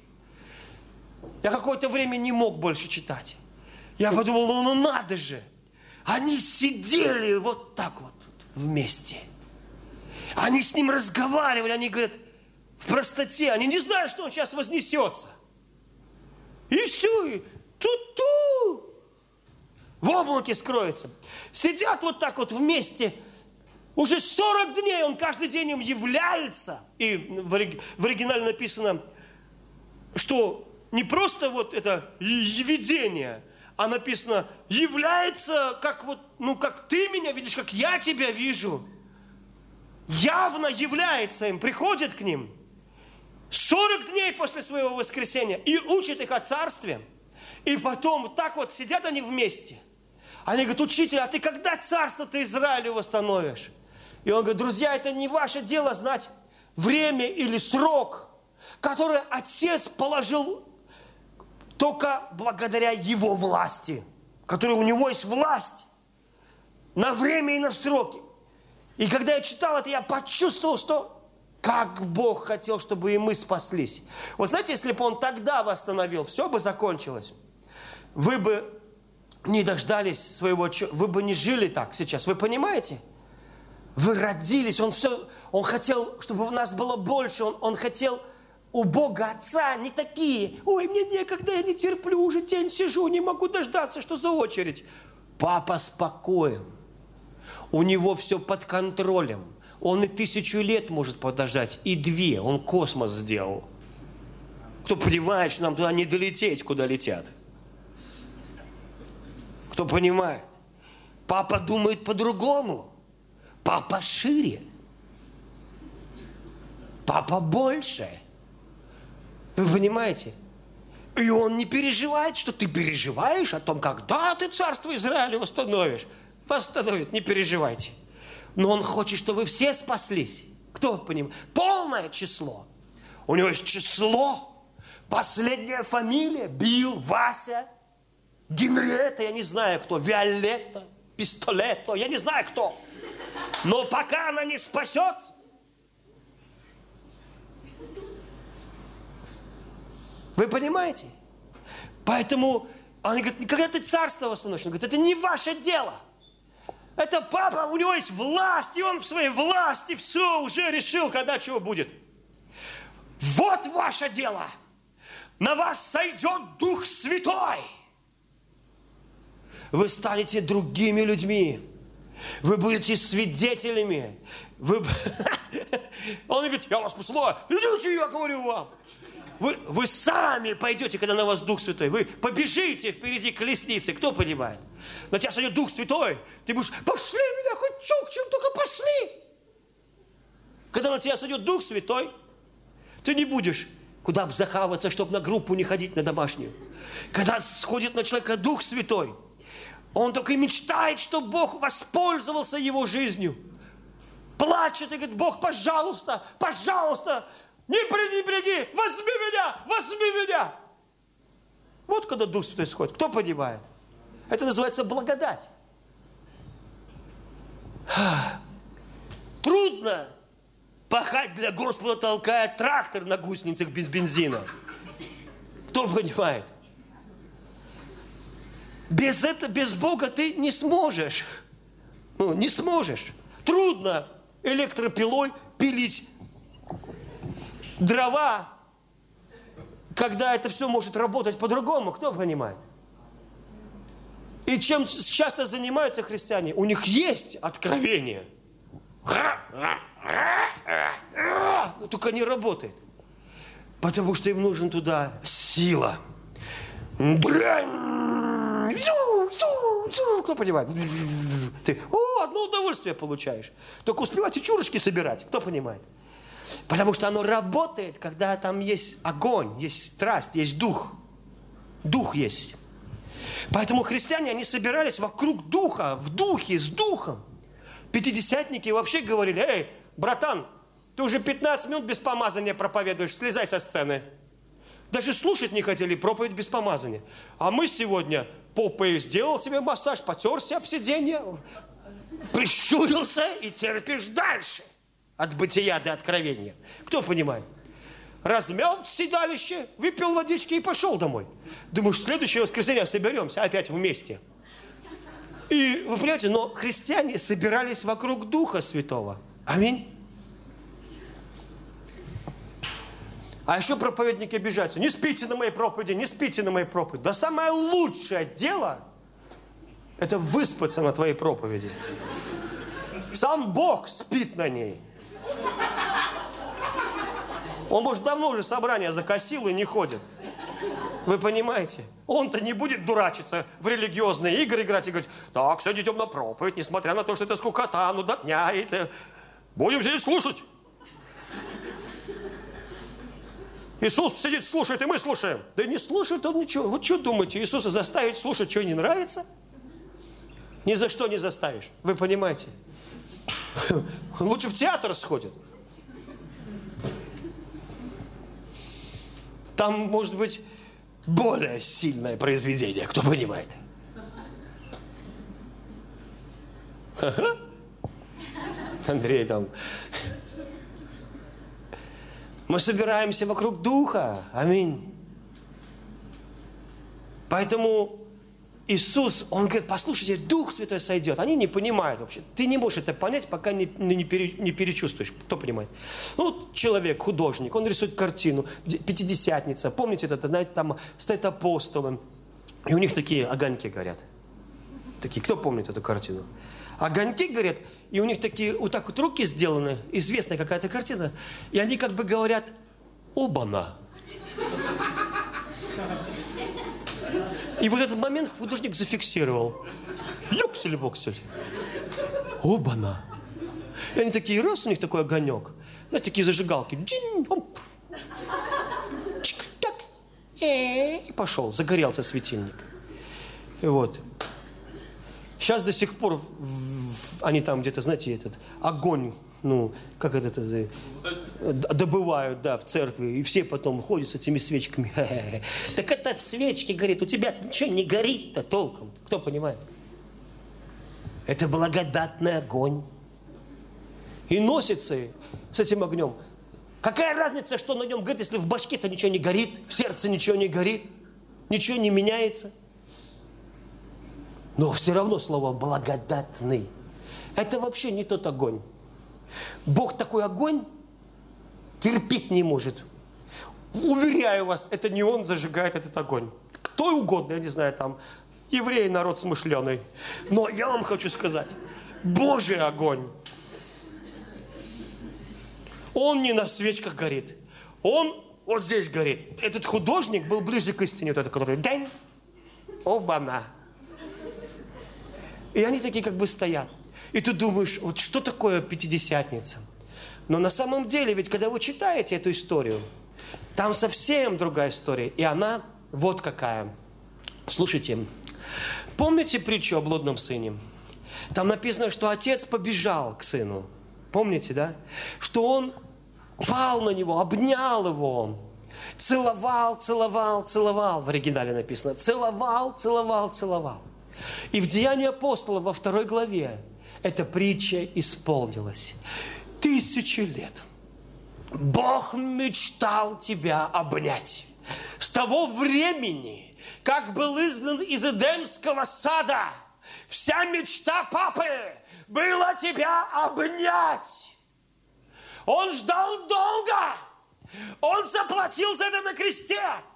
я какое-то время не мог больше читать. Я подумал, ну надо же, они сидели вот так вот вместе. Они с ним разговаривали, они говорят, в простоте, они не знают, что он сейчас вознесется. И все, и ту-ту, в облаке скроется. Сидят вот так вот вместе, уже 40 дней он каждый день им является. И в оригинале написано, что не просто вот это видение, а написано, является, как вот, как ты меня видишь, как я тебя вижу. Явно является им, приходит к ним. 40 дней после своего воскресения и учит их о царстве. И потом так вот сидят они вместе. Они говорят, учитель, а ты когда царство-то Израилю восстановишь? И он говорит, друзья, это не ваше дело знать время или срок, который Отец положил только благодаря Его власти, который у Него есть власть на время и на сроки. И когда я читал это, я почувствовал, что как Бог хотел, чтобы и мы спаслись. Вот знаете, если бы Он тогда восстановил, все бы закончилось. Вы бы не дождались своего, вы бы не жили так сейчас. Вы понимаете? Вы родились, Он хотел, чтобы у нас было больше. Он хотел у Бога Отца не такие. Ой, мне некогда, я не терплю, уже день сижу, не могу дождаться, что за очередь. Папа спокоен. У него все под контролем. Он и 1000 лет может подождать, и 2. Он космос сделал. Кто понимает, что нам туда не долететь, куда летят? Кто понимает? Папа думает по-другому. Папа шире. Папа больше. Вы понимаете? И он не переживает, что ты переживаешь о том, когда ты царство Израиля восстановишь. Восстановит, не переживайте. Но он хочет, чтобы вы все спаслись. Кто понимает? Полное число. У него есть число. Последняя фамилия. Билл, Вася, Генриетта, я не знаю кто. Виолетта, Пистолетто, я не знаю кто. Но пока она не спасется. Вы понимаете? Поэтому, он говорит, когда ты царство восстановишь, он говорит, это не ваше дело. Это папа, у него есть власть, и он в своей власти все уже решил, когда чего будет. Вот ваше дело. На вас сойдет Дух Святой. Вы станете другими людьми. Вы будете свидетелями. Он говорит, я вас посылаю. Идите, я говорю вам. Вы сами пойдете, когда на вас Дух Святой. Вы побежите впереди колесницы. Кто понимает? На тебя сойдет Дух Святой. Ты будешь, пошли меня хоть чем только пошли. Когда на тебя сойдет Дух Святой, ты не будешь куда бы захаваться, чтобы на группу не ходить, на домашнюю. Когда сходит на человека Дух Святой, он только и мечтает, чтобы Бог воспользовался его жизнью. Плачет и говорит, Бог, пожалуйста, пожалуйста, не пренебреги, возьми меня. Вот когда Дух Святой сходит. Кто понимает? Это называется благодать. Трудно пахать для Господа, толкая трактор на гусеницах без бензина. Кто понимает? Без Бога ты не сможешь. Не сможешь. Трудно электропилой пилить дрова, когда это все может работать по-другому. Кто понимает? И чем часто занимаются христиане? У них есть откровение. Только не работает. Потому что им нужен туда сила. Кто понимает? Ты одно удовольствие получаешь. Только успевать и чурочки собирать. Кто понимает? Потому что оно работает, когда там есть огонь, есть страсть, есть дух. Дух есть. Поэтому христиане, они собирались вокруг духа, в духе, с духом. Пятидесятники вообще говорили, эй, братан, ты уже 15 минут без помазания проповедуешь, слезай со сцены. Даже слушать не хотели проповедь без помазания. А мы сегодня, попой сделал себе массаж, потерся об сиденье, прищурился и терпишь дальше. От бытия до откровения. Кто понимает? Размял седалище, выпил водички и пошел домой. Думаешь, в следующее воскресенье соберемся опять вместе. И вы понимаете, но христиане собирались вокруг Духа Святого. Аминь. А еще проповедники обижаются. Не спите на моей проповеди, не спите на моей проповеди. Да самое лучшее дело – это выспаться на твоей проповеди. Сам Бог спит на ней. Он, может, давно уже собрание закосил и не ходит. Вы понимаете? Он-то не будет дурачиться в религиозные игры играть и говорить, так, сегодня идем на проповедь, несмотря на то, что это скукота, ну до дня, это... Будем сидеть слушать. Иисус сидит, слушает, и мы слушаем. Да не слушает он ничего. Вы что думаете, Иисуса заставить слушать, что не нравится? Ни за что не заставишь. Вы понимаете? Лучше в театр сходит. Там может быть более сильное произведение. Кто понимает? Андрей там... Мы собираемся вокруг Духа. Аминь. Поэтому Иисус, Он говорит, послушайте, Дух Святой сойдет. Они не понимают вообще. Ты не можешь это понять, пока не перечувствуешь. Кто понимает? Ну, человек, художник, он рисует картину, Пятидесятница. Помните это, знаете, там стоят апостолы. И у них такие огоньки горят. Такие, кто помнит эту картину? Огоньки горят, и у них такие, вот так вот руки сделаны, известная какая-то картина, и они как бы говорят, оба-на. И вот этот момент художник зафиксировал. Юксель-боксель. Оба-на. И они такие, раз, у них такой огонек. Знаете, такие зажигалки. Джин, оп. Чик, так. И пошел, загорелся светильник. И вот. Сейчас до сих пор они там где-то, знаете, этот огонь, ну, как это, добывают, да, в церкви. И все потом ходят с этими свечками. Так это в свечке горит. У тебя ничего не горит-то толком. Кто понимает? Это благодатный огонь. И носится с этим огнем. Какая разница, что на нем горит, если в башке-то ничего не горит, в сердце ничего не горит, ничего не меняется. Но все равно слово благодатный. Это вообще не тот огонь. Бог такой огонь терпеть не может. Уверяю вас, это не Он зажигает этот огонь. Кто угодно, я не знаю, там, евреи народ смышленый. Но я вам хочу сказать, Божий огонь. Он не на свечках горит. Он вот здесь горит. Этот художник был ближе к истине, вот этот, который день, оба-на. И они такие как бы стоят. И ты думаешь, вот что такое Пятидесятница? Но на самом деле, ведь когда вы читаете эту историю, там совсем другая история. И она вот какая. Слушайте, помните притчу о блудном сыне? Там написано, что отец побежал к сыну. Помните, да? Что он пал на него, обнял его. Целовал, целовал, целовал. В оригинале написано. Целовал, целовал, целовал. И в Деянии апостолов во 2 главе эта притча исполнилась. 1000 лет Бог мечтал тебя обнять. С того времени, как был изгнан из Эдемского сада, вся мечта папы была тебя обнять. Он ждал долго. Он заплатил за это на кресте.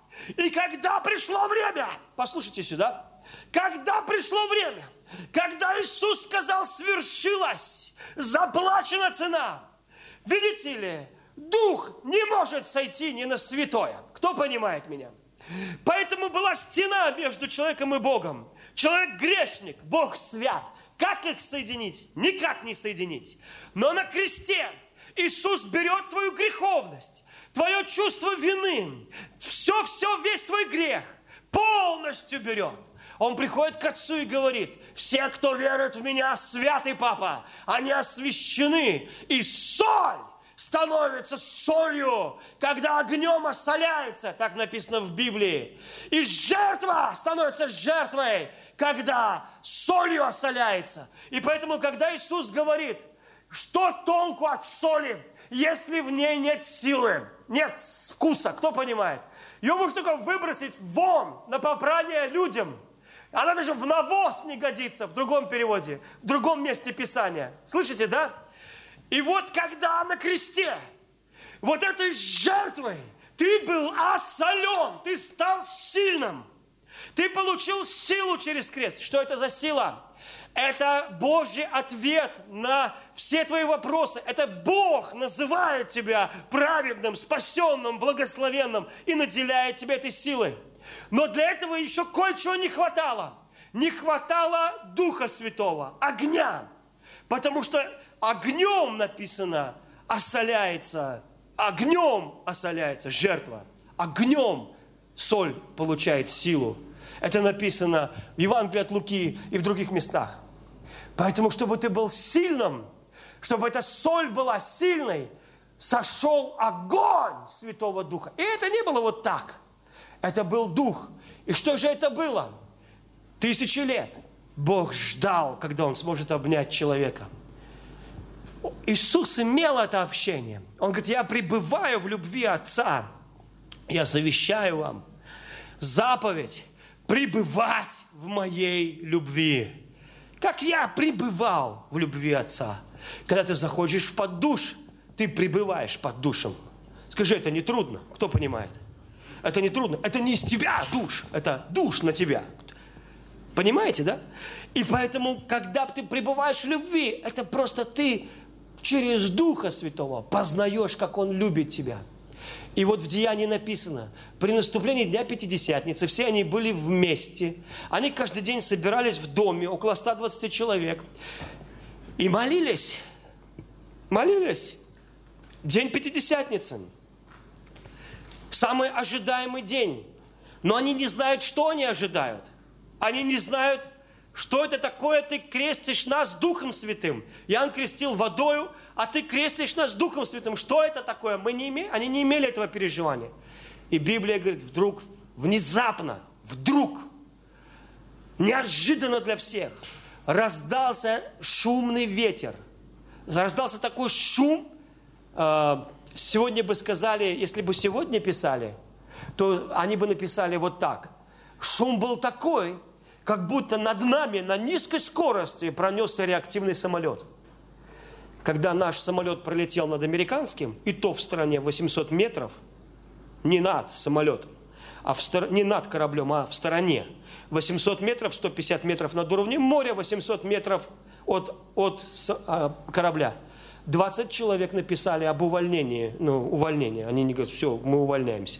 И когда пришло время, послушайте сюда, когда пришло время, когда Иисус сказал, свершилось, заплачена цена, видите ли, дух не может сойти ни на святое. Кто понимает меня? Поэтому была стена между человеком и Богом. Человек грешник, Бог свят. Как их соединить? Никак не соединить. Но на кресте Иисус берет твою греховность, твое чувство вины, все, весь твой грех полностью берет. Он приходит к Отцу и говорит, все, кто верует в Меня, святый Папа, они освящены. И соль становится солью, когда огнем осоляется, так написано в Библии. И жертва становится жертвой, когда солью осоляется. И поэтому, когда Иисус говорит, что толку от соли, если в ней нет силы, нет вкуса, кто понимает? Ее можно только выбросить вон на попрание людям. Она даже в навоз не годится, в другом переводе, в другом месте Писания. Слышите, да? И вот когда на кресте, вот этой жертвой, ты был осолен, ты стал сильным. Ты получил силу через крест. Что это за сила? Это Божий ответ на все твои вопросы. Это Бог называет тебя праведным, спасенным, благословенным и наделяет тебя этой силой. Но для этого еще кое-чего не хватало. Не хватало Духа Святого, огня. Потому что огнем написано осоляется, огнем осоляется жертва. Огнем соль получает силу. Это написано в Евангелии от Луки и в других местах. Поэтому, чтобы ты был сильным, чтобы эта соль была сильной, сошел огонь Святого Духа. И это не было вот так. Это был Дух. И что же это было? 1000 лет Бог ждал, когда Он сможет обнять человека. Иисус имел это общение. Он говорит, я пребываю в любви Отца. Я завещаю вам заповедь пребывать в моей любви. Как я пребывал в любви Отца. Когда ты заходишь под душ, ты пребываешь под душем. Скажи, это не трудно? Кто понимает? Это не трудно. Это не из тебя душ. Это душ на тебя. Понимаете, да? И поэтому, когда ты пребываешь в любви, это просто ты через Духа Святого познаешь, как Он любит тебя. И вот в Деянии написано, при наступлении Дня Пятидесятницы все они были вместе. Они каждый день собирались в доме, около 120 человек. И молились. Молились. День Пятидесятницы. Самый ожидаемый день. Но они не знают, что они ожидают. Они не знают, что это такое. Ты крестишь нас Духом Святым. Иоанн крестил водою, а ты крестишь нас Духом Святым. Что это такое? Они не имели этого переживания. И Библия говорит, вдруг, внезапно, вдруг, неожиданно для всех, раздался шумный ветер. Раздался такой шум. Сегодня бы сказали, если бы сегодня писали, то они бы написали вот так. Шум был такой, как будто над нами на низкой скорости пронесся реактивный самолет. Когда наш самолет пролетел над американским, и то в стороне 800 метров, не над самолетом, не над кораблем, а в стороне. 800 метров, 150 метров над уровнем моря, 800 метров от корабля. 20 человек написали об увольнении. Увольнении. Они не говорят, все, мы увольняемся.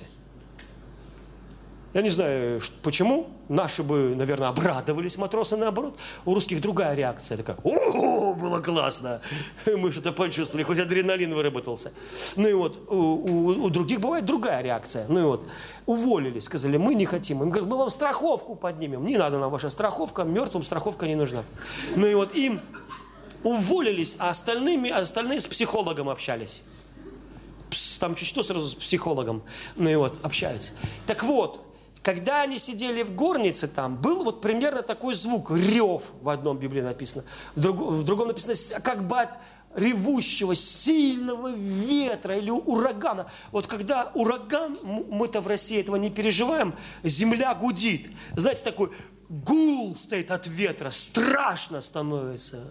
Я не знаю, почему. Наши бы, наверное, обрадовались, матросы наоборот. У русских другая реакция. Такая, о, было классно. Мы что-то почувствовали, хоть адреналин выработался. Ну и вот, у других бывает другая реакция. Ну и вот, уволились, сказали, мы не хотим. Им говорят, мы вам страховку поднимем. Не надо нам ваша страховка, мертвым страховка не нужна. Ну и вот им уволились, а остальные с психологом общались. Там чуть что сразу с психологом. Ну и вот, общаются. Так вот, когда они сидели в горнице там, был вот примерно такой звук, рев, в одном Библии написано, в другом написано, как бы от ревущего, сильного ветра или урагана. Вот когда ураган, мы-то в России этого не переживаем, земля гудит. Знаете, такой гул стоит от ветра, страшно становится.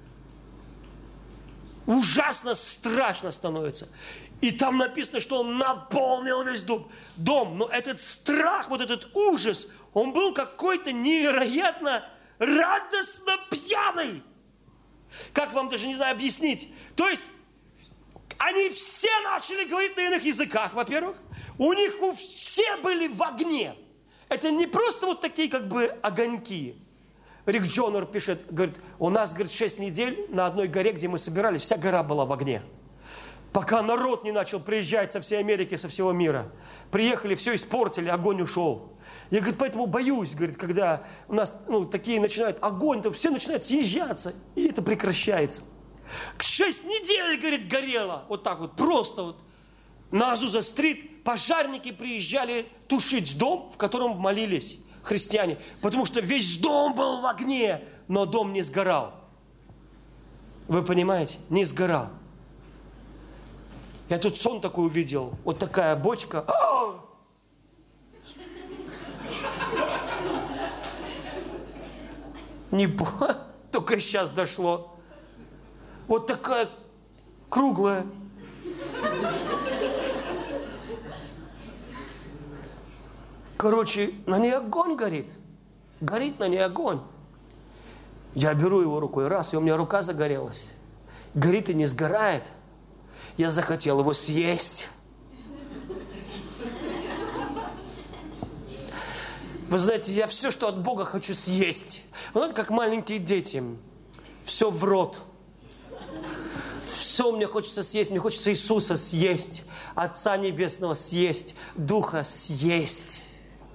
Ужасно страшно становится. И там написано, что он наполнил весь дом. Но этот страх, вот этот ужас, он был какой-то невероятно радостно пьяный. Как вам даже не знаю объяснить? То есть, они все начали говорить на иных языках, во-первых. У них все были в огне. Это не просто вот такие как бы огоньки. Рик Джонер пишет, говорит, у нас, говорит, 6 недель на одной горе, где мы собирались, вся гора была в огне. Пока народ не начал приезжать со всей Америки, со всего мира. Приехали, все испортили, огонь ушел. Я, говорит, поэтому боюсь, говорит, когда у нас такие начинают огонь, то все начинают съезжаться, и это прекращается. 6 недель, говорит, горело, вот так вот, просто вот. На Азуза-стрит пожарники приезжали тушить дом, в котором молились христиане, потому что весь дом был в огне, но дом не сгорал. Вы понимаете? Не сгорал. Я тут сон такой увидел, вот такая бочка. Только сейчас дошло. Вот такая круглая. Короче, на ней огонь горит. Горит на ней огонь. Я беру его рукой, раз, и у меня рука загорелась. Горит и не сгорает. Я захотел его съесть. Вы знаете, я все, что от Бога, хочу съесть. Вы знаете, как маленькие дети. Все в рот. Все мне хочется съесть. Мне хочется Иисуса съесть. Отца Небесного съесть. Духа съесть.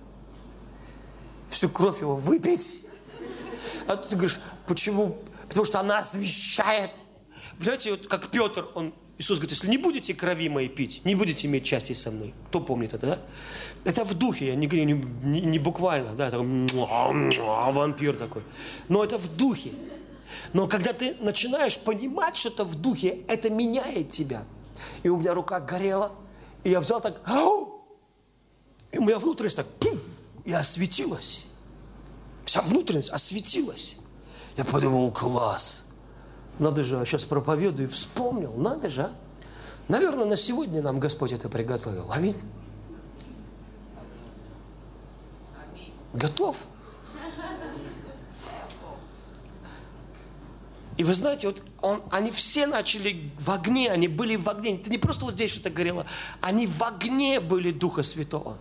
Всю кровь его выпить. А ты говоришь, почему? Потому что она освящает. Понимаете, вот как Петр, Иисус говорит, если не будете крови моей пить, не будете иметь части со мной. Кто помнит это, да? Это в духе, я не говорю, не буквально, да, такой вампир такой. Но это в духе. Но когда ты начинаешь понимать что-то в духе, это меняет тебя. И у меня рука горела, и я взял так, и у меня внутренность так, и осветилась. Вся внутренность осветилась. Я подумал, класс. Надо же, сейчас проповедую, вспомнил, надо же, а? Наверное, на сегодня нам Господь это приготовил. Аминь. Готов? И вы знаете, вот они все начали в огне, они были в огне. Это не просто вот здесь что-то горело, они в огне были Духа Святого.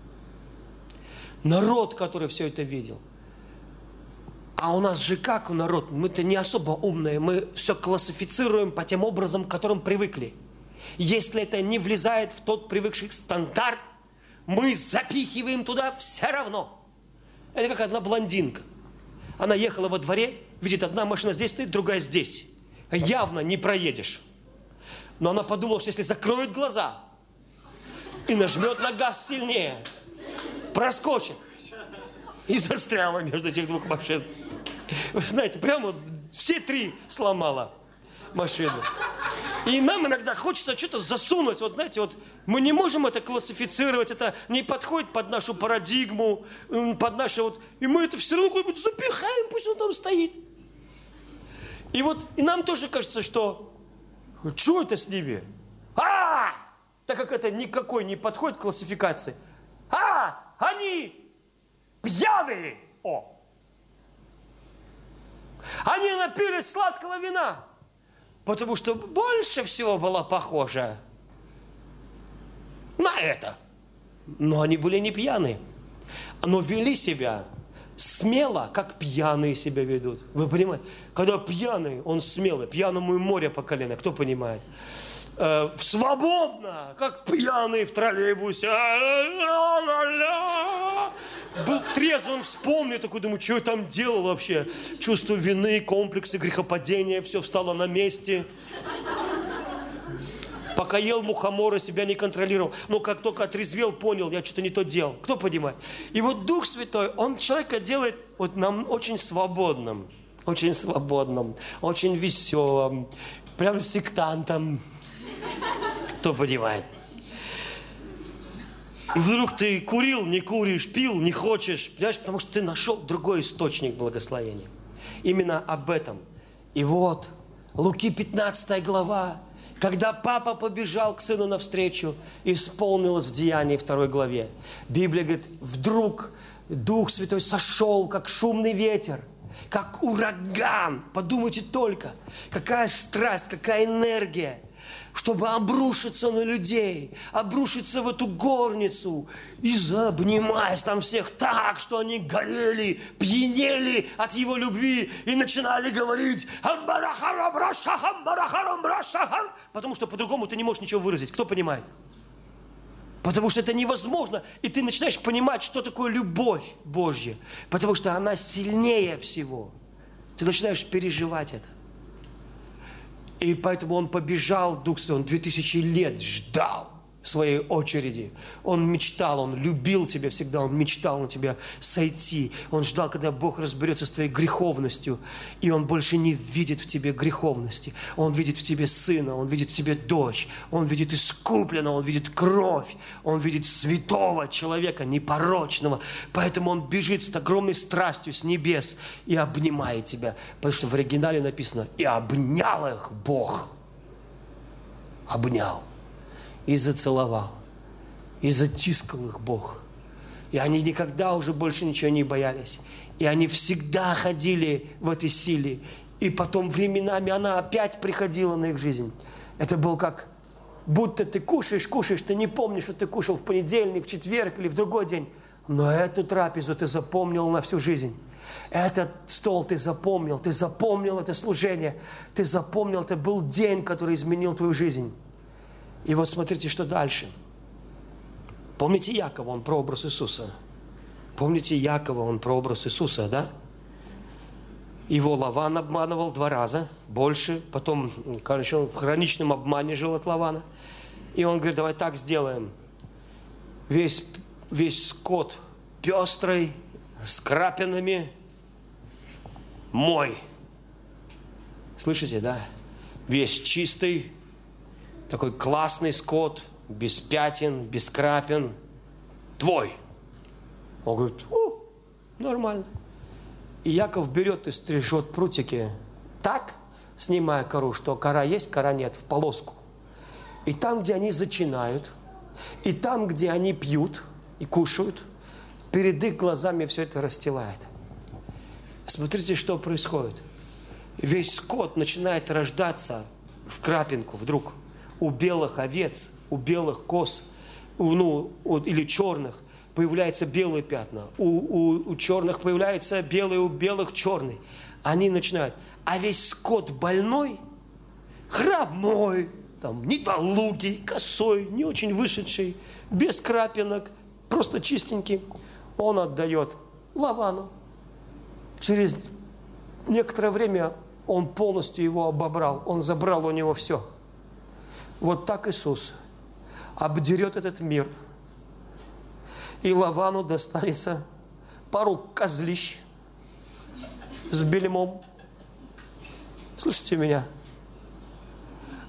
Народ, который все это видел. А у нас же как народ? Мы-то не особо умные, мы все классифицируем по тем образом, к которым привыкли. Если это не влезает в тот привыкший стандарт, мы запихиваем туда все равно. Это как одна блондинка. Она ехала во дворе, видит, одна машина здесь стоит, другая здесь. Явно не проедешь. Но она подумала, что если закроет глаза и нажмет на газ сильнее, проскочит. И застряла между этих двух машин. Вы знаете, прямо все три сломала. машину. И нам иногда хочется что-то засунуть. Вот знаете, вот мы не можем это классифицировать, это не подходит под нашу парадигму, под наше вот... И мы это все равно куда-нибудь запихаем, пусть он там стоит. И вот, и нам тоже кажется, что... Что это с ними? Так как это никакой не подходит к классификации. Они пьяные. Они напились сладкого вина. Потому что больше всего было похоже на это. Но они были не пьяные. Но вели себя смело, как пьяные себя ведут. Вы понимаете? Когда пьяный, он смелый. Пьяному и море по колено. Кто понимает? Свободно, как пьяный в троллейбусе. Был в трезвом, вспомнил, такой, думаю, что я там делал вообще? Чувство вины, комплексы, грехопадения, все встало на месте. Пока ел мухомора, себя не контролировал. Но как только отрезвел, понял, я что-то не то делал. Кто понимает? И вот Дух Святой, Он человека делает вот нам очень свободным, очень веселым, прям сектантом. Кто понимает? И вдруг ты курил, не куришь, пил, не хочешь. Понимаешь, потому что ты нашел другой источник благословения. Именно об этом. И вот, Луки 15 глава, когда папа побежал к сыну навстречу, исполнилось в Деянии 2 главе. Библия говорит, вдруг Дух Святой сошел, как шумный ветер, как ураган. Подумайте только, какая страсть, какая энергия. Чтобы обрушиться на людей, обрушиться в эту горницу и обнимаясь там всех так, что они горели, пьянели от его любви и начинали говорить потому что по-другому ты не можешь ничего выразить. Кто понимает? Потому что это невозможно. И ты начинаешь понимать, что такое любовь Божья. Потому что она сильнее всего. Ты начинаешь переживать это. И поэтому он побежал, Дух Святой, он 2000 лет ждал своей очереди. Он мечтал, он любил тебя всегда, он мечтал на тебя сойти. Он ждал, когда Бог разберется с твоей греховностью, и он больше не видит в тебе греховности. Он видит в тебе сына, он видит в тебе дочь, он видит искупленного, он видит кровь, он видит святого человека, непорочного. Поэтому он бежит с огромной страстью с небес и обнимает тебя. Потому что в оригинале написано, и обнял их Бог. Обнял. И зацеловал, и затискал их Бог. И они никогда уже больше ничего не боялись. И они всегда ходили в этой силе. И потом временами она опять приходила на их жизнь. Это был как, будто ты кушаешь, ты не помнишь, что ты кушал в понедельник, в четверг или в другой день. Но эту трапезу ты запомнил на всю жизнь. Этот стол ты запомнил это служение, ты запомнил, это был день, который изменил твою жизнь. И вот смотрите, что дальше. Помните Якова, он прообраз Иисуса. Помните Якова, он прообраз Иисуса, да? Его Лаван обманывал 2 раза, больше. Потом, короче, он в хроничном обмане жил от Лавана. И он говорит, давай так сделаем. Весь скот пестрый, с крапинами, мой. Слышите, да? Весь чистый. Такой классный скот, без пятен, без крапин. Твой. Он говорит, нормально. И Яков берет и стрижет прутики так, снимая кору, что кора есть, кора нет, в полоску. И там, где они зачинают, и там, где они пьют и кушают, перед их глазами все это расстилает. Смотрите, что происходит. Весь скот начинает рождаться в крапинку вдруг. У белых овец, у белых коз, или черных появляются белые пятна. У черных появляются белые, у белых черный. Они начинают. А весь скот больной, хромой, там, недолугий, косой, не очень вышедший, без крапинок, просто чистенький, он отдает Лавану. Через некоторое время он полностью его обобрал, он забрал у него все. Вот так Иисус обдерет этот мир. И Лавану достанется пару козлищ с бельмом. Слышите меня?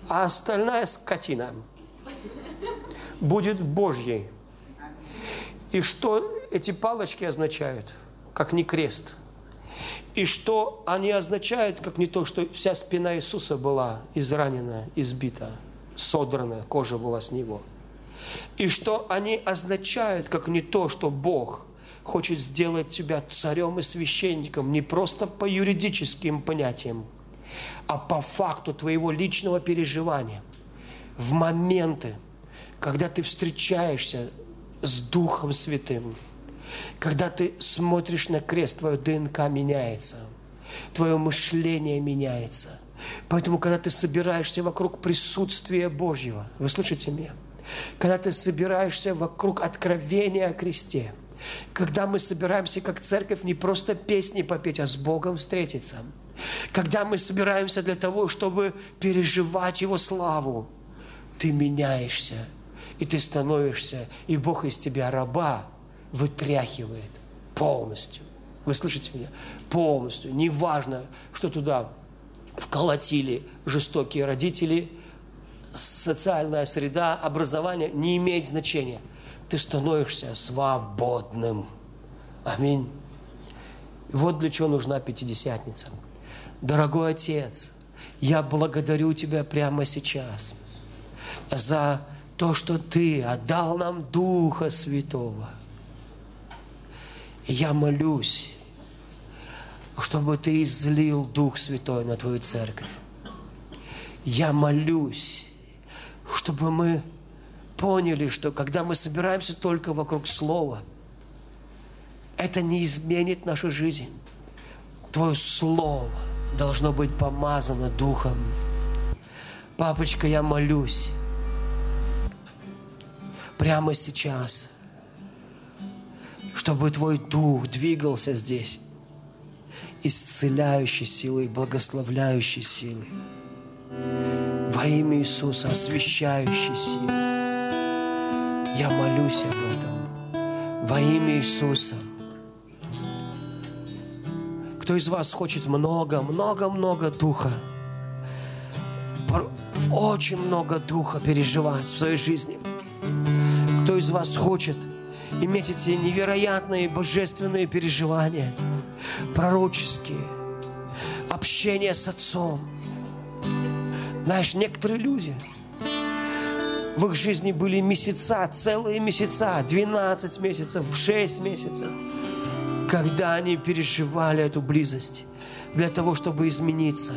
а остальная скотина будет Божьей. И что эти палочки означают? Как не крест. И что они означают, как не то, что вся спина Иисуса была изранена, избита, содрана, кожа была с Него. И что они означают, как не то, что Бог хочет сделать тебя царем и священником не просто по юридическим понятиям, а по факту твоего личного переживания. В моменты, когда ты встречаешься с Духом Святым, когда ты смотришь на крест, твое ДНК меняется, твое мышление меняется. Поэтому, когда ты собираешься вокруг присутствия Божьего, вы слышите меня? Когда ты собираешься вокруг откровения о кресте, когда мы собираемся как церковь не просто песни попеть, а с Богом встретиться, когда мы собираемся для того, чтобы переживать Его славу, ты меняешься, и ты становишься, и Бог из тебя раба вытряхивает полностью. Вы слышите меня? Полностью. Неважно, что туда вколотили жестокие родители, социальная среда, образование, не имеет значения. Ты становишься свободным. Аминь. Вот для чего нужна Пятидесятница. Дорогой Отец, я благодарю Тебя прямо сейчас за то, что Ты отдал нам Духа Святого. И я молюсь, чтобы Ты излил Дух Святой на Твою церковь. Я молюсь, чтобы мы поняли, что когда мы собираемся только вокруг Слова, это не изменит нашу жизнь. Твое Слово должно быть помазано Духом. Папочка, я молюсь прямо сейчас, чтобы Твой Дух двигался здесь исцеляющей силой, благословляющей силой. Во имя Иисуса, освящающей силой. Я молюсь об этом. Во имя Иисуса. Кто из вас хочет много Духа? Очень много Духа переживать в своей жизни? Кто из вас хочет иметь эти невероятные божественные переживания, пророческие, общение с Отцом? Знаешь, некоторые люди, в их жизни были месяца, целые месяца, 12 месяцев, 6 месяцев, когда они переживали эту близость для того, чтобы измениться.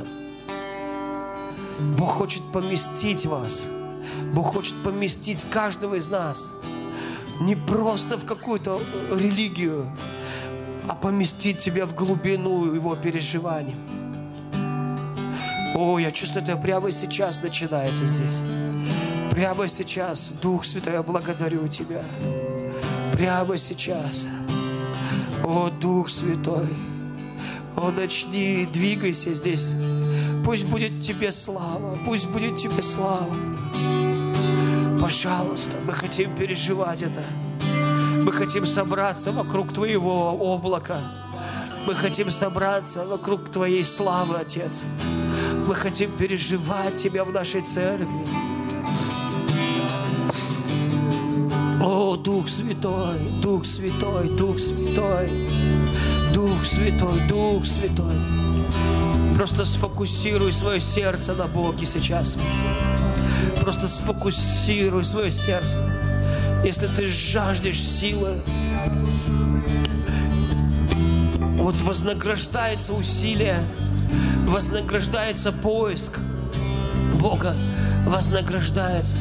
Бог хочет поместить вас, Бог хочет поместить каждого из нас не просто в какую-то религию, а поместить тебя в глубину Его переживаний. О, я чувствую, это прямо сейчас начинается здесь. Прямо сейчас, Дух Святой, я благодарю Тебя. Прямо сейчас. О, Дух Святой, о, начни, двигайся здесь. Пусть будет Тебе слава, пусть будет Тебе слава. Пожалуйста, мы хотим переживать это. Мы хотим собраться вокруг Твоего облака. Мы хотим собраться вокруг Твоей славы, Отец. Мы хотим переживать Тебя в нашей церкви. О, Дух Святой, Дух Святой, Дух Святой, Дух Святой, Дух Святой. Просто сфокусируй свое сердце на Боге сейчас. Просто сфокусируй свое сердце. Если ты жаждешь силы, вот вознаграждается усилие, вознаграждается поиск Бога, вознаграждается.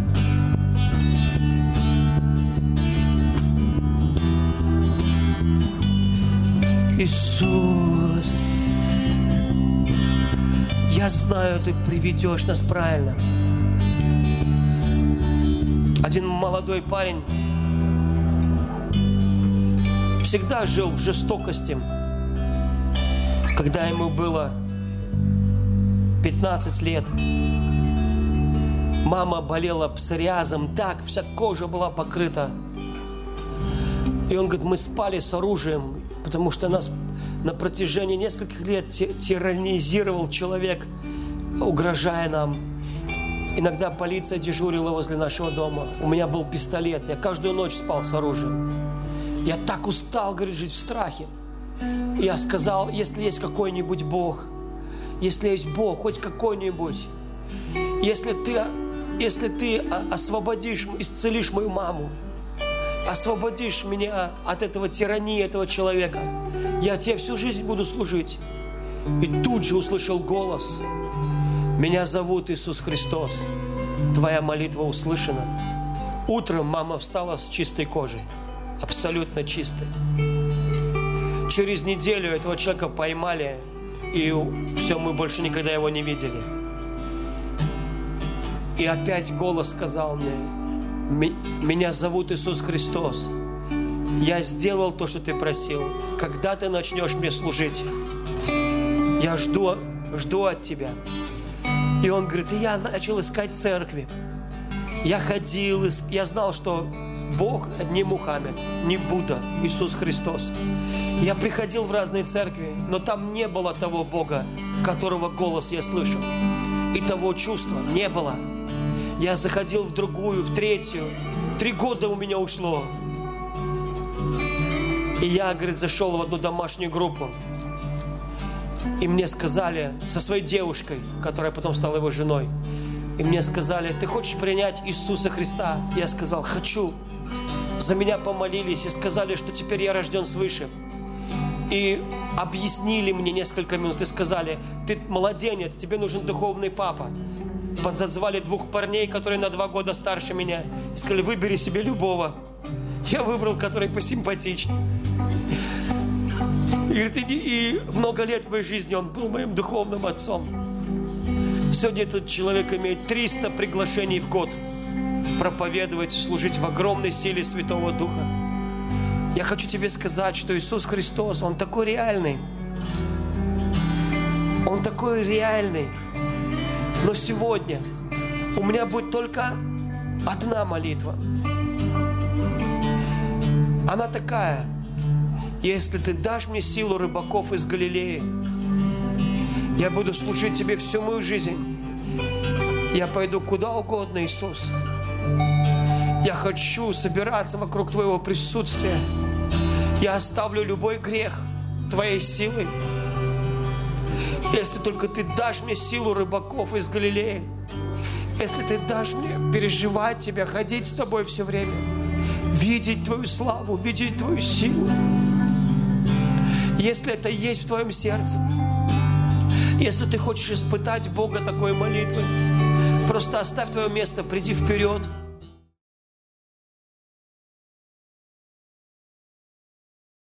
Иисус, я знаю, Ты приведешь нас правильно. Один молодой парень всегда жил в жестокости. Когда ему было 15 лет, мама болела псориазом, так вся кожа была покрыта. И он говорит, мы спали с оружием, потому что нас на протяжении нескольких лет тиранизировал человек, угрожая нам. Иногда полиция дежурила возле нашего дома. У меня был пистолет. Я каждую ночь спал с оружием. Я так устал, говорит, жить в страхе. Я сказал, если есть какой-нибудь Бог, если есть Бог, хоть какой-нибудь, если ты освободишь, исцелишь мою маму, освободишь меня от этого тирании, этого человека, я тебе всю жизнь буду служить. И тут же услышал голос: меня зовут Иисус Христос, твоя молитва услышана. Утром мама встала с чистой кожей, абсолютно чистой. Через неделю этого человека поймали, и все, мы больше никогда его не видели. И опять голос сказал мне: меня зовут Иисус Христос. Я сделал то, что ты просил. Когда ты начнешь мне служить? Я жду от тебя. И он говорит, и я начал искать церкви. Я ходил, я знал, что Бог не Мухаммед, не Будда, Иисус Христос. Я приходил в разные церкви, но там не было того Бога, которого голос я слышал. И того чувства не было. Я заходил в другую, в третью. 3 года у меня ушло. И я, говорит, зашел в одну домашнюю группу. И мне сказали, со своей девушкой, которая потом стала его женой, и мне сказали, ты хочешь принять Иисуса Христа? Я сказал, хочу. За меня помолились и сказали, что теперь я рожден свыше. И объяснили мне несколько минут и сказали, ты младенец, тебе нужен духовный папа. Подозвали 2 парней, которые на 2 года старше меня, и сказали, выбери себе любого. Я выбрал, который посимпатичнее. И, говорит, и много лет в моей жизни он был моим духовным отцом. Сегодня этот человек имеет 300 приглашений в год проповедовать, служить в огромной силе Святого Духа. Я хочу тебе сказать, что Иисус Христос, Он такой реальный. Он такой реальный. Но сегодня у меня будет только одна молитва. Она такая: если ты дашь мне силу рыбаков из Галилеи, я буду служить тебе всю мою жизнь. Я пойду куда угодно, Иисус. Я хочу собираться вокруг Твоего присутствия. Я оставлю любой грех Твоей силой. Если только Ты дашь мне силу рыбаков из Галилеи, если Ты дашь мне переживать Тебя, ходить с Тобой все время, видеть Твою славу, видеть Твою силу. Если это есть в Твоем сердце, если ты хочешь испытать Бога такой молитвой, просто оставь Твое место, приди вперед.